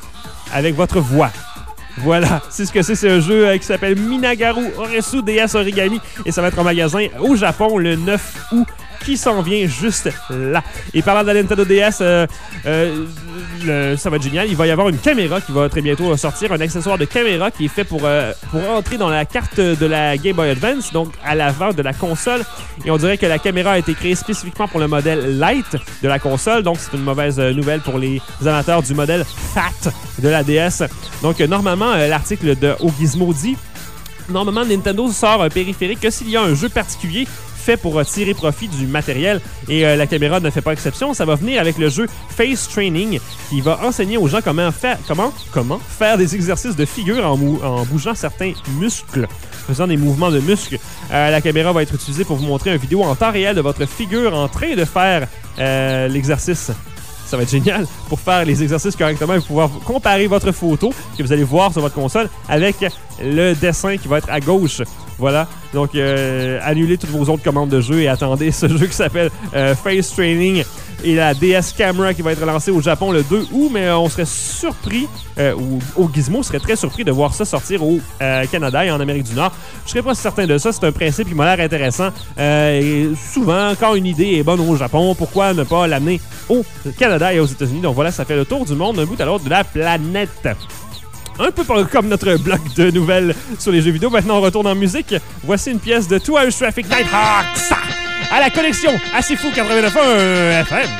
avec votre voix. Voilà, c'est ce que c'est. C'est un jeu euh, qui s'appelle Minagaru Oresu D S Origami et ça va être en magasin au Japon le neuf août. Qui s'en vient juste là. Et parlant de la Nintendo D S, euh, euh, le, ça va être génial. Il va y avoir une caméra qui va très bientôt sortir, un accessoire de caméra qui est fait pour, euh, pour entrer dans la carte de la Game Boy Advance, donc à l'avant de la console. Et on dirait que la caméra a été créée spécifiquement pour le modèle Lite de la console, donc c'est une mauvaise nouvelle pour les amateurs du modèle Fat de la D S. Donc euh, normalement, euh, l'article de Ogizmo dit normalement Nintendo sort un périphérique que s'il y a un jeu particulier fait pour tirer profit du matériel et euh, la caméra ne fait pas exception. Ça va venir avec le jeu Face Training qui va enseigner aux gens comment faire, comment, comment faire des exercices de figure en, mou, en bougeant certains muscles. faisant des mouvements de muscles. Euh, la caméra va être utilisée pour vous montrer une vidéo en temps réel de votre figure en train de faire euh, l'exercice. Ça va être génial pour faire les exercices correctement et pouvoir comparer votre photo que vous allez voir sur votre console avec le dessin qui va être à gauche. Voilà. Donc, euh, annulez toutes vos autres commandes de jeu et attendez ce jeu qui s'appelle euh, Face Training et la D S Camera qui va être lancée au Japon le deux août, mais euh, on serait surpris, euh, ou au Gizmo serait très surpris de voir ça sortir au euh, Canada et en Amérique du Nord. Je serais pas certain de ça. C'est un principe qui m'a l'air intéressant. Euh, et souvent, quand une idée est bonne au Japon, pourquoi ne pas l'amener au Canada et aux États-Unis? Donc voilà, ça fait le tour du monde d'un bout à l'autre de la planète. Un peu comme notre bloc de nouvelles sur les jeux vidéo. Maintenant, on retourne en musique. Voici une pièce de Two Hours Traffic Nighthawks à la connexion Assez Fou quatre-vingt-neuf point un F M.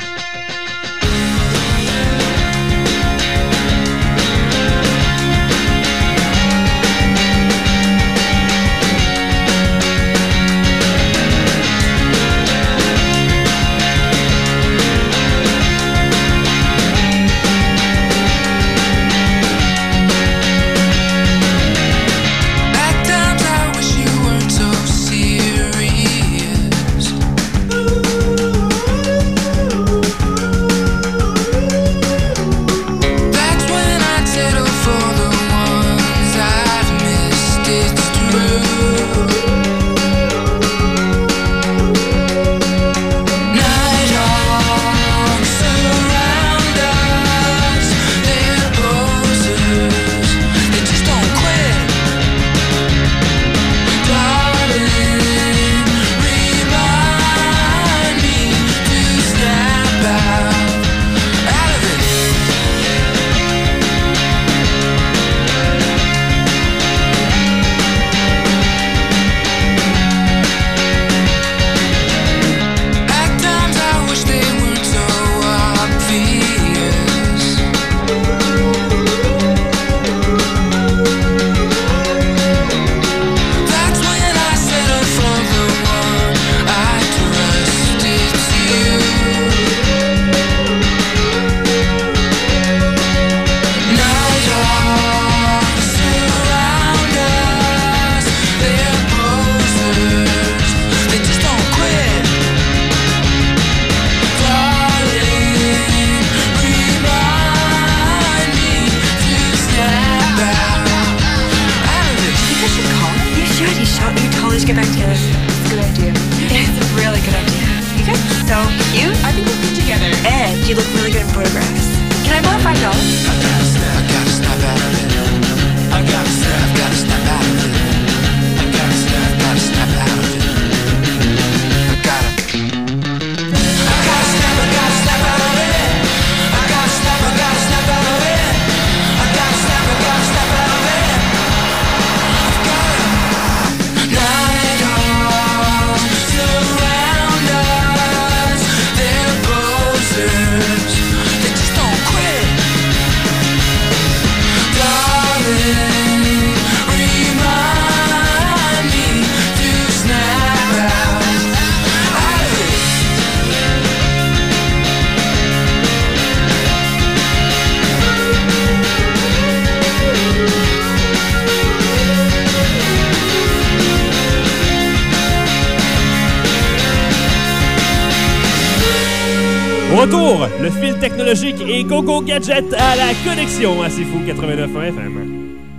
Retour, le fil technologique et Go-Go Gadget à la connexion Assez Fou quatre-vingt-neuf point un F M.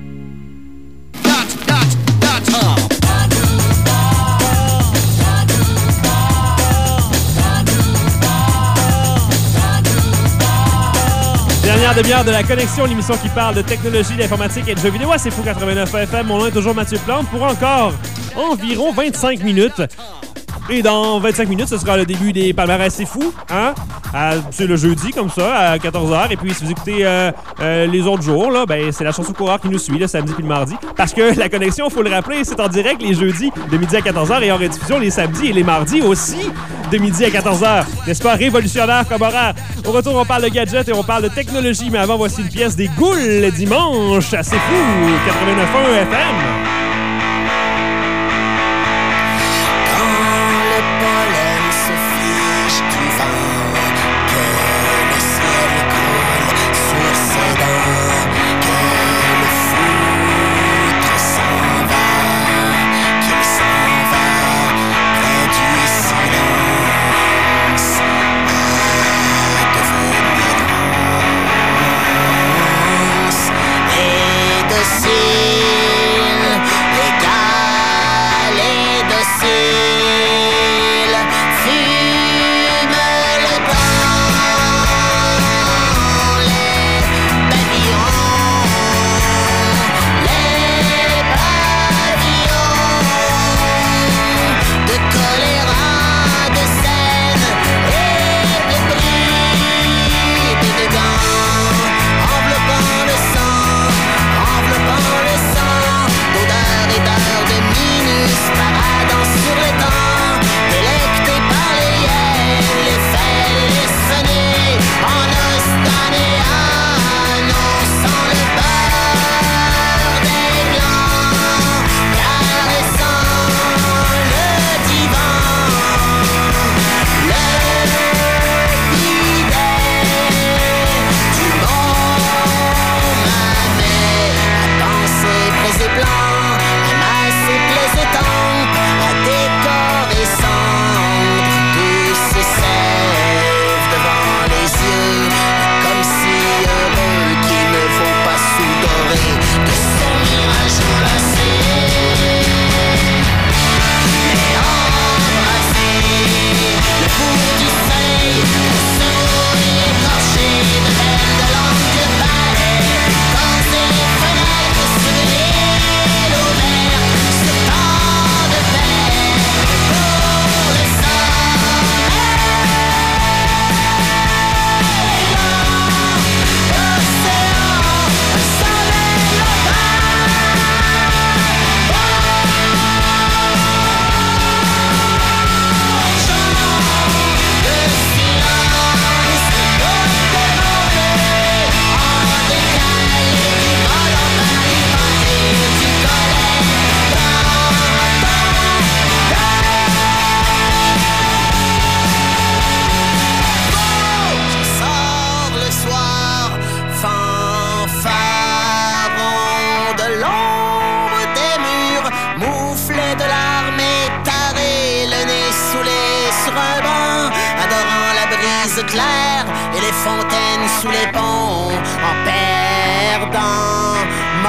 Dernière demi-heure de la connexion, l'émission qui parle de technologie, d'informatique et de jeux vidéo. Assez Fou quatre-vingt-neuf point un F M. Mon nom est toujours Mathieu Plante pour encore environ vingt-cinq minutes. Et dans vingt-cinq minutes, ce sera le début des palmarès C'est Fou, hein? À, c'est le jeudi, comme ça, à quatorze heures. Et puis, si vous écoutez euh, euh, les autres jours, là, ben, c'est la chanson coureur qui nous suit, le samedi puis le mardi. Parce que la connexion, il faut le rappeler, c'est en direct les jeudis de midi à quatorze heures et en rediffusion les samedis et les mardis aussi de midi à quatorze heures. N'est-ce pas révolutionnaire comme horaire? Au retour, on parle de gadgets et on parle de technologie. Mais avant, voici une pièce des Goules le dimanche. C'est Fou, quatre-vingt-neuf point un F M. Que le foudre s'en va. clair et les fontaines sous les ponts en perdant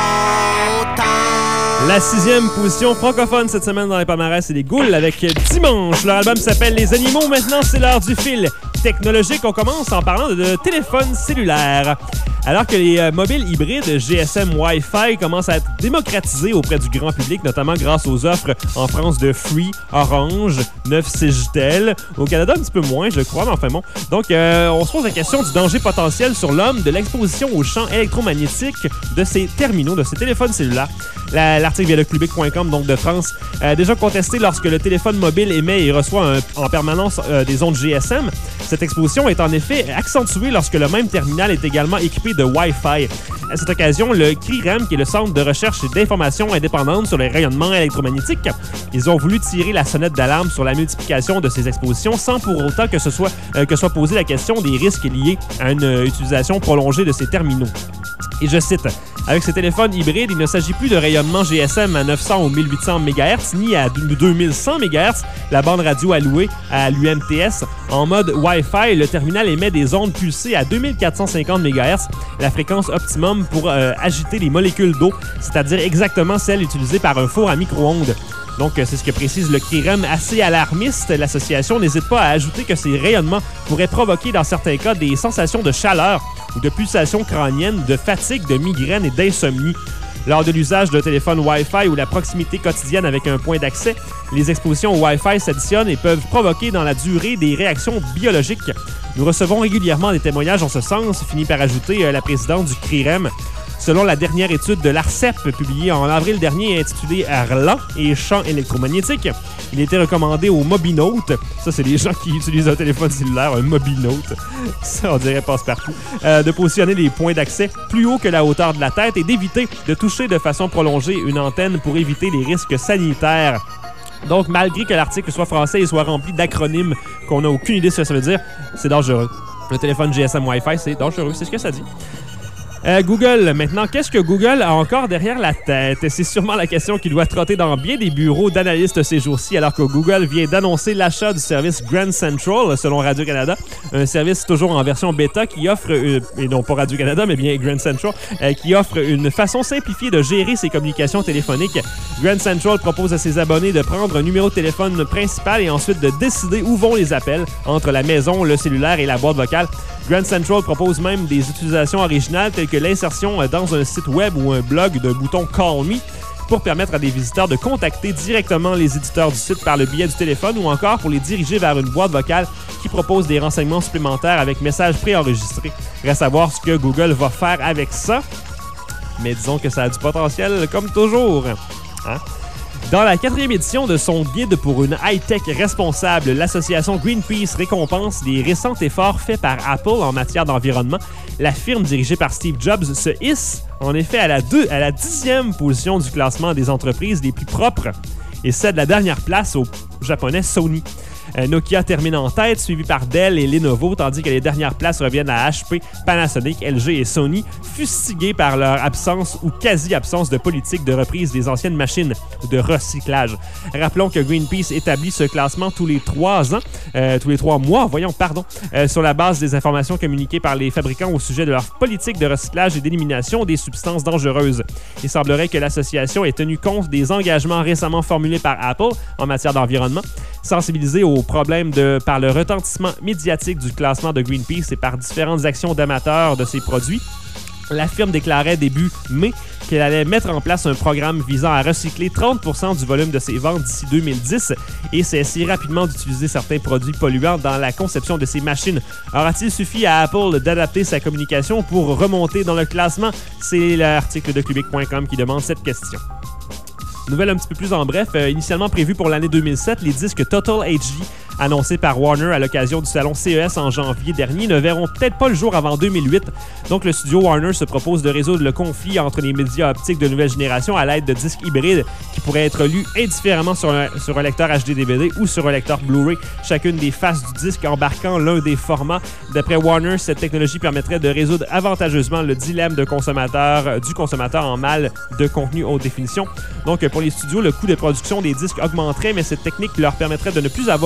mon temps. La sixième position francophone cette semaine dans les palmarès, c'est les Goules avec Dimanche. Leur album s'appelle Les Animaux. Maintenant, c'est l'heure du fil technologique. On commence en parlant de, de téléphone cellulaire. Alors que les euh, mobiles hybrides G S M Wi-Fi commencent à être démocratisés auprès du grand public, notamment grâce aux offres en France de Free, Orange, neuf Cigitel. Au Canada, un petit peu moins, je crois, mais enfin bon. Donc, euh, on se pose la question du danger potentiel sur l'homme de l'exposition aux champs électromagnétiques de ces terminaux, de ces téléphones cellulaires. La, l'article via le clubic point com, donc de France, a déjà contesté lorsque le téléphone mobile émet et reçoit un, en permanence euh, des ondes G S M. Cette exposition est en effet accentuée lorsque le même terminal est également équipé de Wi-Fi. À cette occasion, le C R I R E M, qui est le Centre de recherche et d'information indépendante sur les rayonnements électromagnétiques, ils ont voulu tirer la sonnette d'alarme sur la multiplication de ces expositions sans pour autant que ce soit, euh, que soit posée la question des risques liés à une euh, utilisation prolongée de ces terminaux. Et je cite, « Avec ces téléphones hybrides, il ne s'agit plus de rayonnement G S M à neuf cents ou mille huit cents mégahertz ni à deux mille cent mégahertz, la bande radio allouée à l'U M T S. En mode Wi-Fi, le terminal émet des ondes pulsées à deux mille quatre cent cinquante mégahertz, la fréquence optimum pour euh, agiter les molécules d'eau, c'est-à-dire exactement celle utilisée par un four à micro-ondes. » Donc, c'est ce que précise le C R I R E M assez alarmiste. L'association n'hésite pas à ajouter que ces rayonnements pourraient provoquer, dans certains cas, des sensations de chaleur ou de pulsations crâniennes, de fatigue, de migraine et d'insomnie. Lors de l'usage d'un téléphone Wi-Fi ou la proximité quotidienne avec un point d'accès, les expositions au Wi-Fi s'additionnent et peuvent provoquer dans la durée des réactions biologiques. Nous recevons régulièrement des témoignages en ce sens, finit par ajouter euh, la présidente du C R I R E M. Selon la dernière étude de l'ARCEP publiée en avril dernier intitulée « Rlan et champs électromagnétiques », il était recommandé aux mobinotes, ça c'est les gens qui utilisent un téléphone cellulaire, un mobinote, ça on dirait passe-partout, euh, de positionner les points d'accès plus haut que la hauteur de la tête et d'éviter de toucher de façon prolongée une antenne pour éviter les risques sanitaires. Donc, malgré que l'article soit français et soit rempli d'acronymes qu'on n'a aucune idée de ce que ça veut dire, c'est dangereux. Le téléphone G S M Wi-Fi, c'est dangereux, c'est ce que ça dit. Euh, Google, maintenant, qu'est-ce que Google a encore derrière la tête? C'est sûrement la question qui doit trotter dans bien des bureaux d'analystes ces jours-ci, alors que Google vient d'annoncer l'achat du service Grand Central, selon Radio-Canada, un service toujours en version bêta qui offre, euh, et non pas Radio-Canada, mais bien Grand Central, euh, qui offre une façon simplifiée de gérer ses communications téléphoniques. Grand Central propose à ses abonnés de prendre un numéro de téléphone principal et ensuite de décider où vont les appels entre la maison, le cellulaire et la boîte vocale. Grand Central propose même des utilisations originales telles que l'insertion dans un site web ou un blog d'un bouton « Call Me » pour permettre à des visiteurs de contacter directement les éditeurs du site par le biais du téléphone ou encore pour les diriger vers une boîte vocale qui propose des renseignements supplémentaires avec messages préenregistrés. Reste à voir ce que Google va faire avec ça, mais disons que ça a du potentiel comme toujours. Hein? Dans la quatrième édition de son guide pour une high-tech responsable, l'association Greenpeace récompense les récents efforts faits par Apple en matière d'environnement. La firme dirigée par Steve Jobs se hisse en effet à la, deux, à la dixième position du classement des entreprises les plus propres et cède la dernière place au japonais Sony. Euh, Nokia termine en tête, suivi par Dell et Lenovo, tandis que les dernières places reviennent à H P, Panasonic, L G et Sony, fustigués par leur absence ou quasi-absence de politique de reprise des anciennes machines ou de recyclage. Rappelons que Greenpeace établit ce classement tous les trois ans, euh, tous les trois mois, voyons, pardon, euh, sur la base des informations communiquées par les fabricants au sujet de leur politique de recyclage et d'élimination des substances dangereuses. Il semblerait que l'association ait tenu compte des engagements récemment formulés par Apple en matière d'environnement, sensibilisé aux problèmes de, par le retentissement médiatique du classement de Greenpeace et par différentes actions d'amateurs de ses produits. La firme déclarait début mai qu'elle allait mettre en place un programme visant à recycler trente pour cent du volume de ses ventes d'ici deux mille dix et cesser rapidement d'utiliser certains produits polluants dans la conception de ses machines. Aura-t-il suffi à Apple d'adapter sa communication pour remonter dans le classement? C'est l'article de clubic point com qui demande cette question. Nouvelle un petit peu plus en bref, euh, initialement prévue pour l'année deux mille sept, les disques Total H D annoncés par Warner à l'occasion du salon C E S en janvier dernier ne verront peut-être pas le jour avant deux mille huit. Donc le studio Warner se propose de résoudre le conflit entre les médias optiques de nouvelle génération à l'aide de disques hybrides qui pourraient être lus indifféremment sur un, sur un lecteur H D D V D ou sur un lecteur Blu-ray, chacune des faces du disque embarquant l'un des formats. D'après Warner, cette technologie permettrait de résoudre avantageusement le dilemme de consommateur, du consommateur en mal de contenu haute définition. Donc pour les studios, le coût de production des disques augmenterait, mais cette technique leur permettrait de ne plus avoir euh,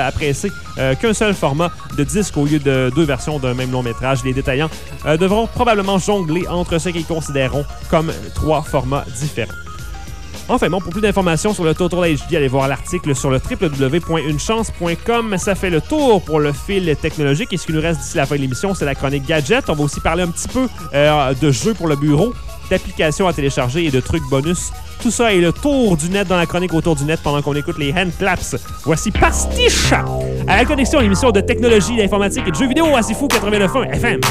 à presser euh, qu'un seul format de disque au lieu de deux versions d'un même long métrage. Les détaillants euh, devront probablement jongler entre ce qu'ils considéreront comme trois formats différents. Enfin bon, pour plus d'informations sur le Total H D, allez voir l'article sur le w w w point une chance point com. Ça fait le tour pour le fil technologique. Et ce qui nous reste d'ici la fin de l'émission, c'est la chronique gadget. On va aussi parler un petit peu euh, de jeux pour le bureau, d'applications à télécharger et de trucs bonus. Tout ça est le tour du net dans la chronique autour du net pendant qu'on écoute les hand claps. Voici Pastiche à la connexion, l'émission de technologie, d'informatique et de jeux vidéo à C'est Fou quatre-vingt-neuf point un F M.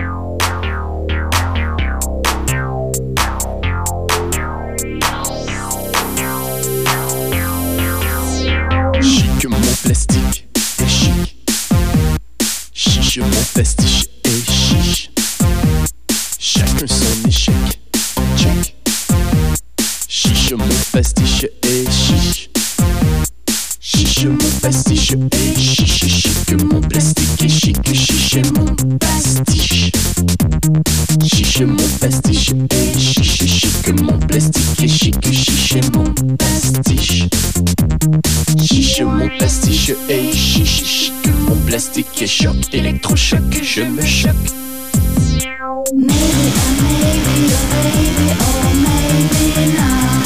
Chic, mon plastique est chic. Chiche, mon pastiche est chiche. Chacun son échec en check. Chiche, mon pastiche est chiche. Chiche, mon pastiche est chiche. Chic, mon plastique est chic. Chiche, mon pastiche. Chiche, mon pastiche est chiche. Chic, mon plastique est chic. Chiche, mon pastiche. Chiche, mon pastiche est chiche. Chic, mon plastique est choc. Électrochoc, je me choque. Maybe, maybe, oh baby, oh maybe not.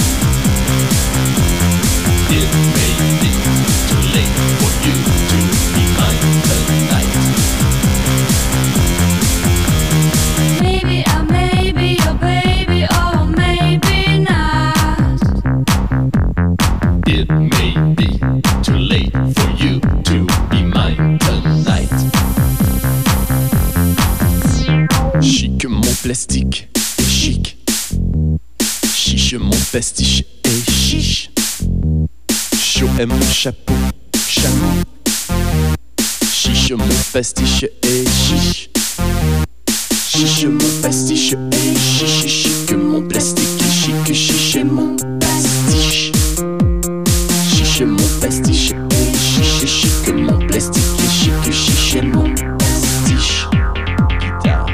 It may be too late for you to be mine tonight. Maybe, oh maybe, oh baby, oh maybe not. It may be too late for you to be mine tonight. Chic, mon plastique est chic. Chiche, mon pastiche est chiche. Chaud est mon chapeau, chameau. Chiche, mon pastiche est chiche. Chiche, mon pastiche est chiche. Chic, mon plastique est chic. Chiche, mon pastiche. Chiche, mon pastiche est chiche. Chic, mon plastique est chic. Chiche, mon pastiche. Guitare.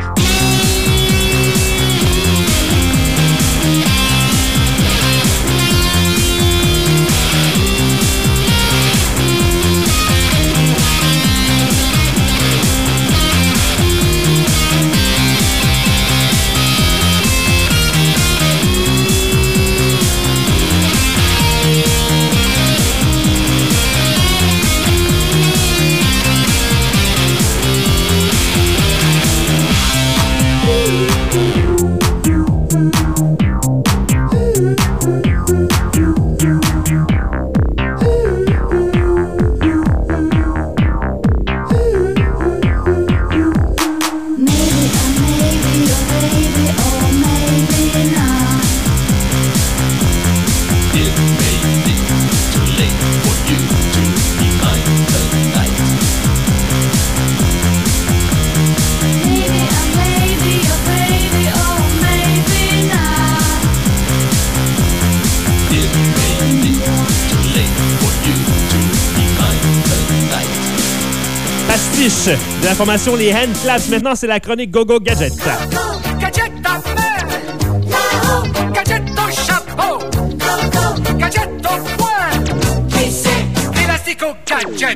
De l'information, les hand claps. Maintenant, c'est la chronique Go Go Gadget. Gadget à main, gadget au chapeau, gadget au poing, qui c'est élastique au gadget.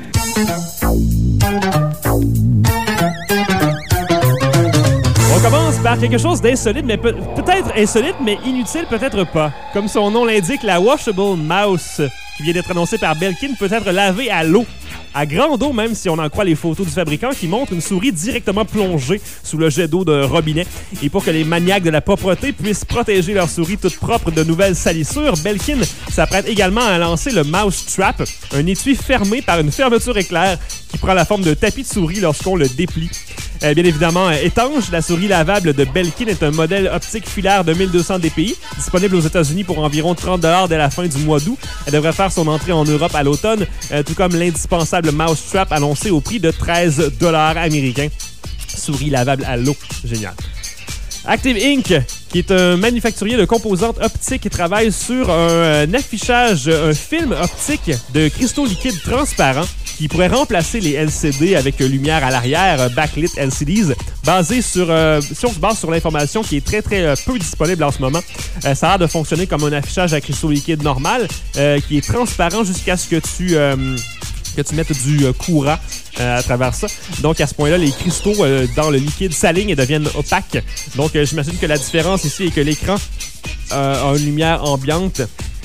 On commence par quelque chose d'insolite, mais peut- peut-être insolite, mais inutile, peut-être pas. Comme son nom l'indique, la Washable Mouse, qui vient d'être annoncée par Belkin, peut être lavée à l'eau. À grande eau, même si on en croit les photos du fabricant qui montrent une souris directement plongée sous le jet d'eau d'un robinet. Et pour que les maniaques de la propreté puissent protéger leur souris toute propre de nouvelles salissures, Belkin s'apprête également à lancer le Mouse Trap, un étui fermé par une fermeture éclair qui prend la forme d'un tapis de souris lorsqu'on le déplie. Euh, bien évidemment, euh, étanche, la souris lavable de Belkin est un modèle optique filaire de mille deux cents D P I, disponible aux États-Unis pour environ trente dollars dès la fin du mois d'août. Elle devrait faire son entrée en Europe à l'automne, euh, tout comme l'indispensable Mouse Trap annoncé au prix de treize dollars américains. Souris lavable à l'eau. Génial. Active Inc, qui est un manufacturier de composantes optiques, travaille sur un, un affichage, un film optique de cristaux liquides transparents qui pourrait remplacer les L C D avec lumière à l'arrière, backlit L C Ds, basé sur, euh, si on se base sur l'information qui est très très euh, peu disponible en ce moment, euh, ça a l'air de fonctionner comme un affichage à cristaux liquides normal, euh, qui est transparent jusqu'à ce que tu... Euh, que tu mettes du euh, courant euh, à travers ça. Donc, à ce point-là, les cristaux euh, dans le liquide s'alignent et deviennent opaques. Donc, euh, j'imagine que la différence ici est que l'écran euh, a une lumière ambiante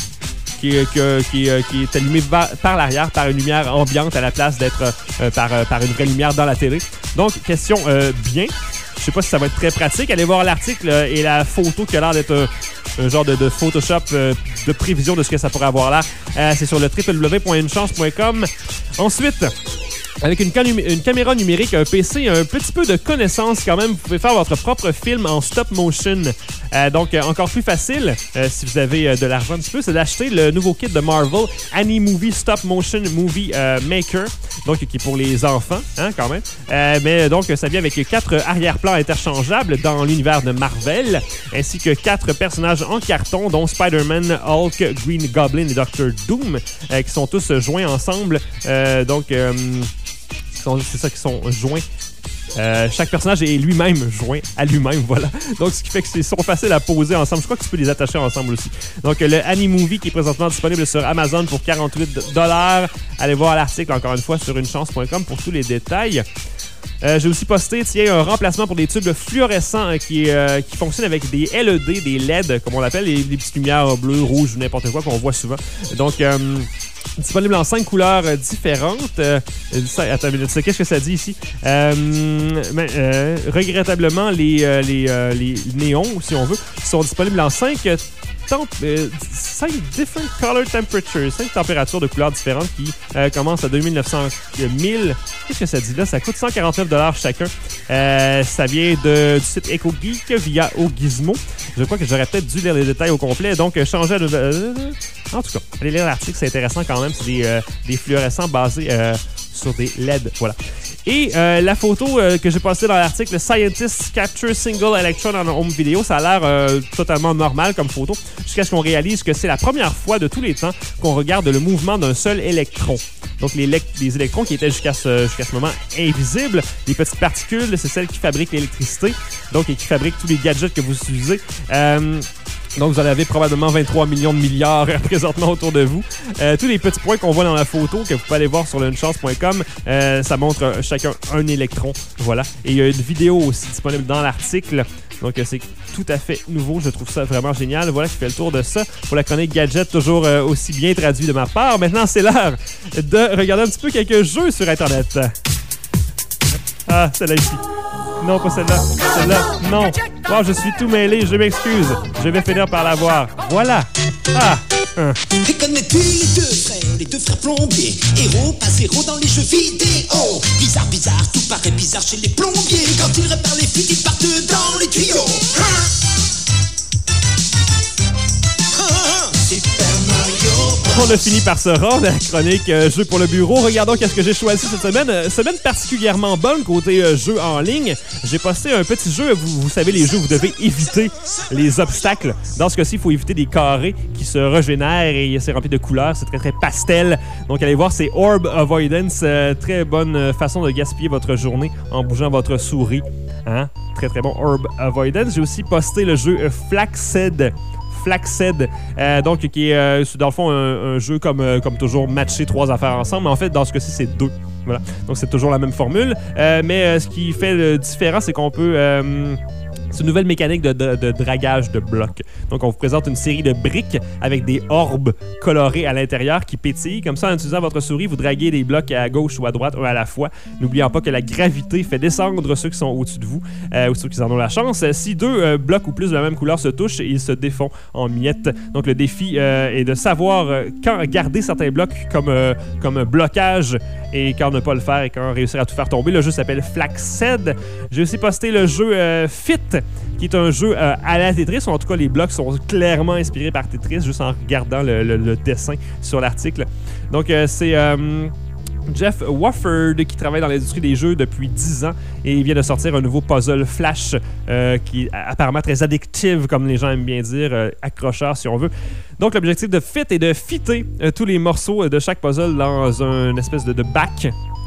qui est, que, qui, est, qui est allumée va- par l'arrière par une lumière ambiante à la place d'être euh, par, euh, par une vraie lumière dans la télé. Donc, question euh, bien. Je sais pas si ça va être très pratique. Allez voir l'article euh, et la photo qui a l'air d'être un, un genre de, de Photoshop euh, de prévision de ce que ça pourrait avoir l'air. Euh, c'est sur le w w w point une chance point com. Ensuite, avec une, cam- une caméra numérique, un P C, un petit peu de connaissances quand même, vous pouvez faire votre propre film en stop motion. Euh, donc, euh, encore plus facile, euh, si vous avez euh, de l'argent un petit peu, c'est d'acheter le nouveau kit de Marvel, Animovie Stop Motion Movie euh, Maker, donc qui est pour les enfants, hein, quand même. Euh, mais donc, ça vient avec quatre arrière-plans interchangeables dans l'univers de Marvel, ainsi que quatre personnages en carton, dont Spider-Man, Hulk, Green Goblin et docteur Doom, euh, qui sont tous joints ensemble. Euh, donc, euh, c'est ça, qui sont joints. Euh, chaque personnage est lui-même joint à lui-même, voilà. Donc, ce qui fait qu'ils sont faciles à poser ensemble. Je crois que tu peux les attacher ensemble aussi. Donc, le Animovie qui est présentement disponible sur Amazon pour quarante-huit dollars. Allez voir l'article, encore une fois, sur une chance point com pour tous les détails. Euh, j'ai aussi posté, tiens, un remplacement pour des tubes fluorescents euh, qui, euh, qui fonctionnent avec des L E D, des L E D, comme on l'appelle, les, les petites lumières bleues, rouges, n'importe quoi qu'on voit souvent. Donc, euh, disponible en cinq couleurs euh, différentes. Euh, ça, attends une minute, qu'est-ce que ça dit ici? Euh, mais, euh, regrettablement, les, euh, les, euh, les néons, si on veut, sont disponibles en cinq euh, Euh, cinq different color temperatures, cinq températures de couleurs différentes qui euh, commencent à deux mille neuf cents mille. Qu'est-ce que ça dit là? Ça coûte cent quarante-neuf dollars chacun. Euh, ça vient de, du site EcoGeek via Ogizmo. Je crois que j'aurais peut-être dû lire les détails au complet. Donc, euh, changer de... Euh, en tout cas, allez lire l'article, c'est intéressant quand même. C'est des, euh, des fluorescents basés euh, sur des L E D. Voilà. Et euh, la photo euh, que j'ai postée dans l'article, Scientists Capture Single Electron on Home Video, ça a l'air euh, totalement normal comme photo, jusqu'à ce qu'on réalise que c'est la première fois de tous les temps qu'on regarde le mouvement d'un seul électron. Donc, les, élect- les électrons qui étaient jusqu'à ce, jusqu'à ce moment invisibles, les petites particules, c'est celles qui fabriquent l'électricité, donc et qui fabriquent tous les gadgets que vous utilisez. Euh, Donc, vous en avez probablement vingt-trois millions de milliards présentement autour de vous. Euh, tous les petits points qu'on voit dans la photo, que vous pouvez aller voir sur le une chance point com, euh, ça montre euh, chacun un électron. Voilà. Et il y a une vidéo aussi disponible dans l'article. Donc, euh, c'est tout à fait nouveau. Je trouve ça vraiment génial. Voilà qui fait le tour de ça. Pour la chronique Gadget, toujours euh, aussi bien traduit de ma part. Maintenant, c'est l'heure de regarder un petit peu quelques jeux sur Internet. Ah, celle-là ici. Non, pas celle-là. Celle-là, non. Wow, je suis tout mêlé, je m'excuse. Je vais finir par la voir. Voilà. Ah. Hein. Et connais-tu les deux frères, les deux frères plombiers? Héros, pas zéro dans les jeux vidéo. Bizarre, bizarre, tout paraît bizarre chez les plombiers. Quand ils réparent les fuites, ils partent dans les tuyaux. Hein? Super Mario. On a fini par se rendre à la chronique euh, Jeux pour le bureau. Regardons qu'est-ce que j'ai choisi cette semaine. Euh, semaine particulièrement bonne côté euh, jeux en ligne. J'ai posté un petit jeu. Vous, vous savez, les jeux où vous devez éviter les obstacles. Dans ce cas-ci, il faut éviter des carrés qui se régénèrent et c'est rempli de couleurs. C'est très, très pastel. Donc, allez voir, c'est Orb Avoidance. Euh, très bonne façon de gaspiller votre journée en bougeant votre souris. Hein? Très, très bon Orb Avoidance. J'ai aussi posté le jeu euh, Flaxseed. Flaxseed, euh, donc qui est euh, dans le fond un, un jeu comme, euh, comme toujours matcher trois affaires ensemble, mais en fait dans ce cas-ci c'est deux. Voilà. Donc c'est toujours la même formule, euh, mais euh, ce qui fait le différent c'est qu'on peut euh, c'est une nouvelle mécanique de, de, de dragage de blocs. Donc, on vous présente une série de briques avec des orbes colorés à l'intérieur qui pétillent. Comme ça, en utilisant votre souris, vous draguez des blocs à gauche ou à droite, un à la fois. N'oubliant pas que la gravité fait descendre ceux qui sont au-dessus de vous euh, ou ceux qui en ont la chance. Si deux euh, blocs ou plus de la même couleur se touchent, ils se défont en miettes. Donc, le défi euh, est de savoir euh, quand garder certains blocs comme, euh, comme blocage et quand ne pas le faire et quand réussir à tout faire tomber. Le jeu s'appelle Flaxseed. J'ai aussi posté le jeu euh, Fit, qui est un jeu euh, à la Tetris, ou en tout cas les blocs sont clairement inspirés par Tetris, juste en regardant le, le, le dessin sur l'article. Donc euh, c'est euh, Jeff Wofford qui travaille dans l'industrie des jeux depuis dix ans et il vient de sortir un nouveau puzzle flash euh, qui est apparemment très addictif, comme les gens aiment bien dire, euh, accrocheur si on veut. Donc l'objectif de Fit est de fitter euh, tous les morceaux de chaque puzzle dans une espèce de, de bac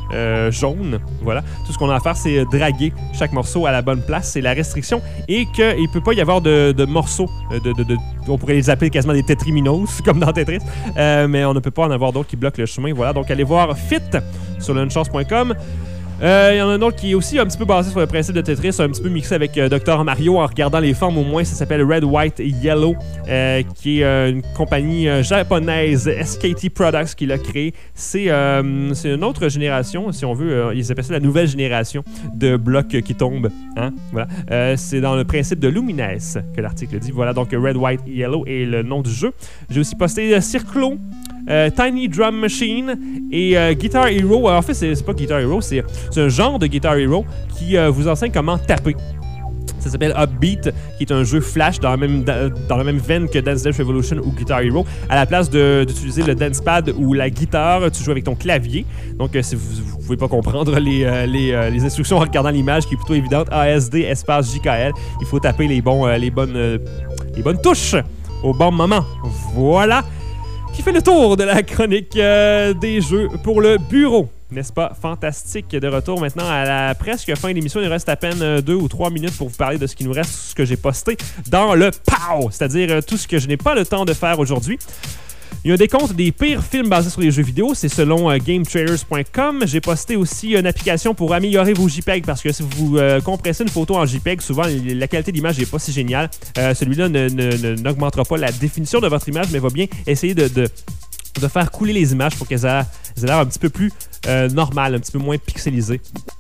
euh, jaune. Voilà. Tout ce qu'on a à faire, c'est draguer chaque morceau à la bonne place. C'est la restriction. Et qu'il ne peut pas y avoir de, de morceaux. De, de, de, on pourrait les appeler quasiment des Tetriminos, comme dans Tetris. Euh, mais on ne peut pas en avoir d'autres qui bloquent le chemin. Voilà. Donc, allez voir Fit sur le une chance point com. Il euh, y en a un autre qui est aussi un petit peu basé sur le principe de Tetris, un petit peu mixé avec euh, docteur Mario en regardant les formes au moins. Ça s'appelle Red, White et Yellow, euh, qui est euh, une compagnie euh, japonaise, S K T Products, qui l'a créé. C'est euh, c'est une autre génération, si on veut. Euh, ils appellent ça la nouvelle génération de blocs qui tombent. Hein? Voilà. Euh, c'est dans le principe de Lumines que l'article dit. Voilà, donc Red, White et Yellow est le nom du jeu. J'ai aussi posté euh, Circlo. Euh, Tiny Drum Machine et euh, Guitar Hero. Alors, en fait, c'est, c'est pas Guitar Hero, c'est, c'est un genre de Guitar Hero qui euh, vous enseigne comment taper. Ça s'appelle Upbeat, qui est un jeu flash dans la même, dans la même veine que Dance Dance Revolution ou Guitar Hero. À la place de, d'utiliser le dance pad ou la guitare, tu joues avec ton clavier. Donc, euh, si vous ne pouvez pas comprendre les, euh, les, euh, les instructions en regardant l'image, qui est plutôt évidente, A S D espace J K L, il faut taper les, bons, euh, les, bonnes, euh, les bonnes touches au bon moment. Voilà. Qui fait le tour de la chronique euh, des jeux pour le bureau. N'est-ce pas fantastique? De retour maintenant à la presque fin de l'émission. Il nous reste à peine euh, deux ou trois minutes pour vous parler de ce qui nous reste, ce que j'ai posté dans le P A O, c'est-à-dire euh, tout ce que je n'ai pas le temps de faire aujourd'hui. Il y a un décompte des pires films basés sur les jeux vidéo, c'est selon euh, game trailers point com. J'ai posté aussi une application pour améliorer vos JPEG parce que si vous euh, compressez une photo en JPEG, souvent la qualité d'image n'est pas si géniale. Euh, celui-là ne, ne, ne, n'augmentera pas la définition de votre image, mais va bien essayer de, de, de faire couler les images pour qu'elles aient, aient l'air un petit peu plus euh, normales, un petit peu moins pixelisées.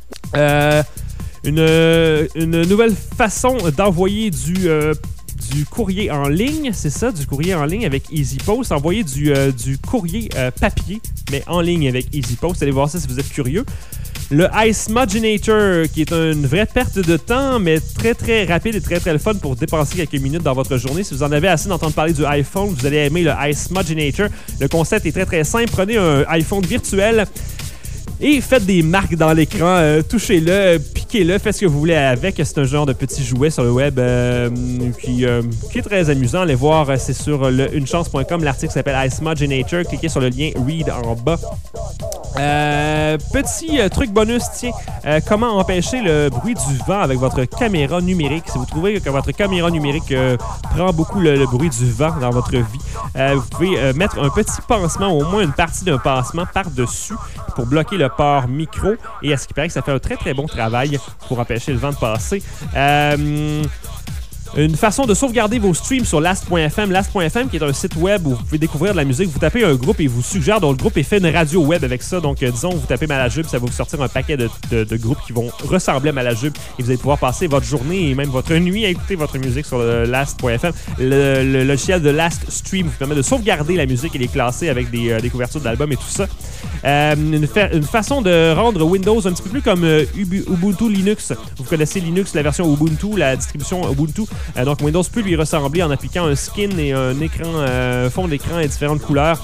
Euh, une, une nouvelle façon d'envoyer du... Euh, du courrier en ligne, c'est ça, du courrier en ligne avec EasyPost. Envoyer du, euh, du courrier euh, papier, mais en ligne avec EasyPost. Allez voir ça si vous êtes curieux. Le iSmudgenator, qui est une vraie perte de temps, mais très très rapide et très très le fun pour dépenser quelques minutes dans votre journée. Si vous en avez assez d'entendre parler du iPhone, vous allez aimer le iSmudgenator. Le concept est très très simple. Prenez un iPhone virtuel et faites des marques dans l'écran, euh, touchez-le, piquez-le, faites ce que vous voulez avec. C'est un genre de petit jouet sur le web euh, qui, euh, qui est très amusant. Allez voir, c'est sur le une chance point com. L'article s'appelle iSmudgenator. Cliquez sur le lien Read en bas. Euh, petit euh, truc bonus, tiens, euh, comment empêcher le bruit du vent avec votre caméra numérique. Si vous trouvez que votre caméra numérique euh, prend beaucoup le, le bruit du vent dans votre vie, euh, vous pouvez euh, mettre un petit pansement, au moins une partie d'un pansement par-dessus pour bloquer le port micro. Et à ce qui paraît que ça fait un très très bon travail pour empêcher le vent de passer. Euh... Une façon de sauvegarder vos streams sur last point f m. last point f m, qui est un site web où vous pouvez découvrir de la musique. Vous tapez un groupe et il vous suggère d'autres groupes et fait une radio web avec ça. Donc, euh, disons, vous tapez Malajube, ça va vous sortir un paquet de, de, de groupes qui vont ressembler à Malajube et vous allez pouvoir passer votre journée et même votre nuit à écouter votre musique sur le last point f m. Le, le logiciel de Last Stream vous permet de sauvegarder la musique et les classer avec des, euh, des couvertures d'albums et tout ça. Euh, une, fa- une façon de rendre Windows un petit peu plus comme euh, Ubuntu Linux. Vous connaissez Linux, la version Ubuntu, la distribution Ubuntu. Euh, donc Windows peut lui ressembler en appliquant un skin et un écran, euh, fond d'écran et différentes couleurs.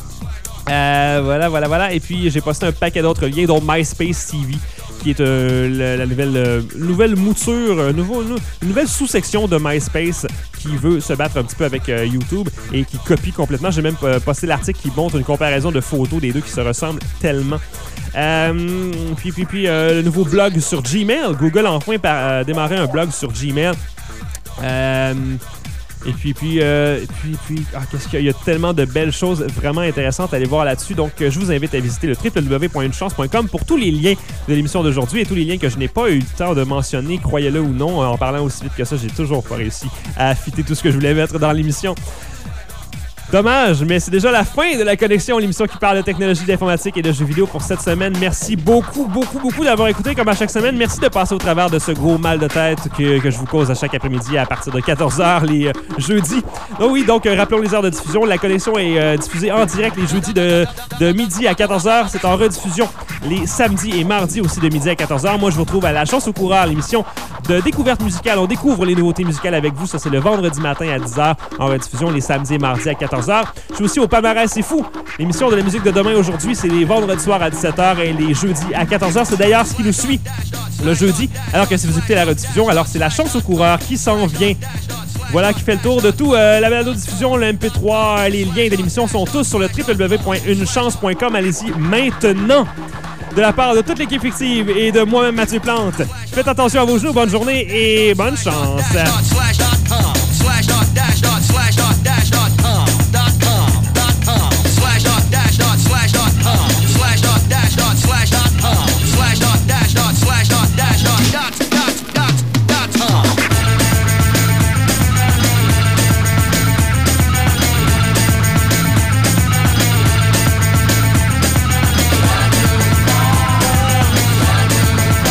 Euh, voilà, voilà, voilà. Et puis j'ai posté un paquet d'autres liens, dont MySpace T V, qui est euh, la, la nouvelle, euh, nouvelle mouture, euh, nouveau, une nouvelle sous-section de MySpace qui veut se battre un petit peu avec euh, YouTube et qui copie complètement. J'ai même euh, posté l'article qui montre une comparaison de photos des deux qui se ressemblent tellement. Euh, puis, puis, puis euh, le nouveau blog sur Gmail. Google a enfin par, euh, démarré un blog sur Gmail. Euh, et puis, puis, euh, puis, puis ah, qu'est-ce qu'il y a? Il y a tellement de belles choses vraiment intéressantes à aller voir là-dessus. Donc, euh, je vous invite à visiter le w w w point une chance point com pour tous les liens de l'émission d'aujourd'hui et tous les liens que je n'ai pas eu le temps de mentionner, croyez-le ou non. En parlant aussi vite que ça, j'ai toujours pas réussi à fitter tout ce que je voulais mettre dans l'émission. Dommage, mais c'est déjà la fin de la connexion, l'émission qui parle de technologie, d'informatique et de jeux vidéo pour cette semaine. Merci beaucoup, beaucoup, beaucoup d'avoir écouté comme à chaque semaine. Merci de passer au travers de ce gros mal de tête que, que je vous cause à chaque après-midi à partir de quatorze heures les euh, jeudis. Donc oui, donc euh, rappelons les heures de diffusion. La connexion est euh, diffusée en direct les jeudis de, de midi à quatorze heures. C'est en rediffusion les samedis et mardis aussi de midi à quatorze heures. Moi, je vous retrouve à La Chance au coureur, l'émission de découverte musicale. On découvre les nouveautés musicales avec vous. Ça, c'est le vendredi matin à dix heures en rediffusion les samedis et mardis à quatorze heures. Je suis aussi au Palmarès C'est Fou. L'émission de la musique de demain aujourd'hui, c'est les vendredis soirs à dix-sept heures et les jeudis à quatorze heures. C'est d'ailleurs ce qui nous suit le jeudi, alors que si vous écoutez la rediffusion, alors c'est La Chance au coureur qui s'en vient. Voilà qui fait le tour de tout. Euh, la balado-diffusion, le M P trois, les liens de l'émission sont tous sur le w w w point une chance point com. Allez-y maintenant. de la part de toute l'équipe fictive et de moi-même, Mathieu Plante. Faites attention à vos genoux, bonne journée et bonne chance.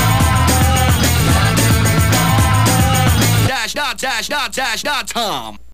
Dash dot dash dot dash dot com.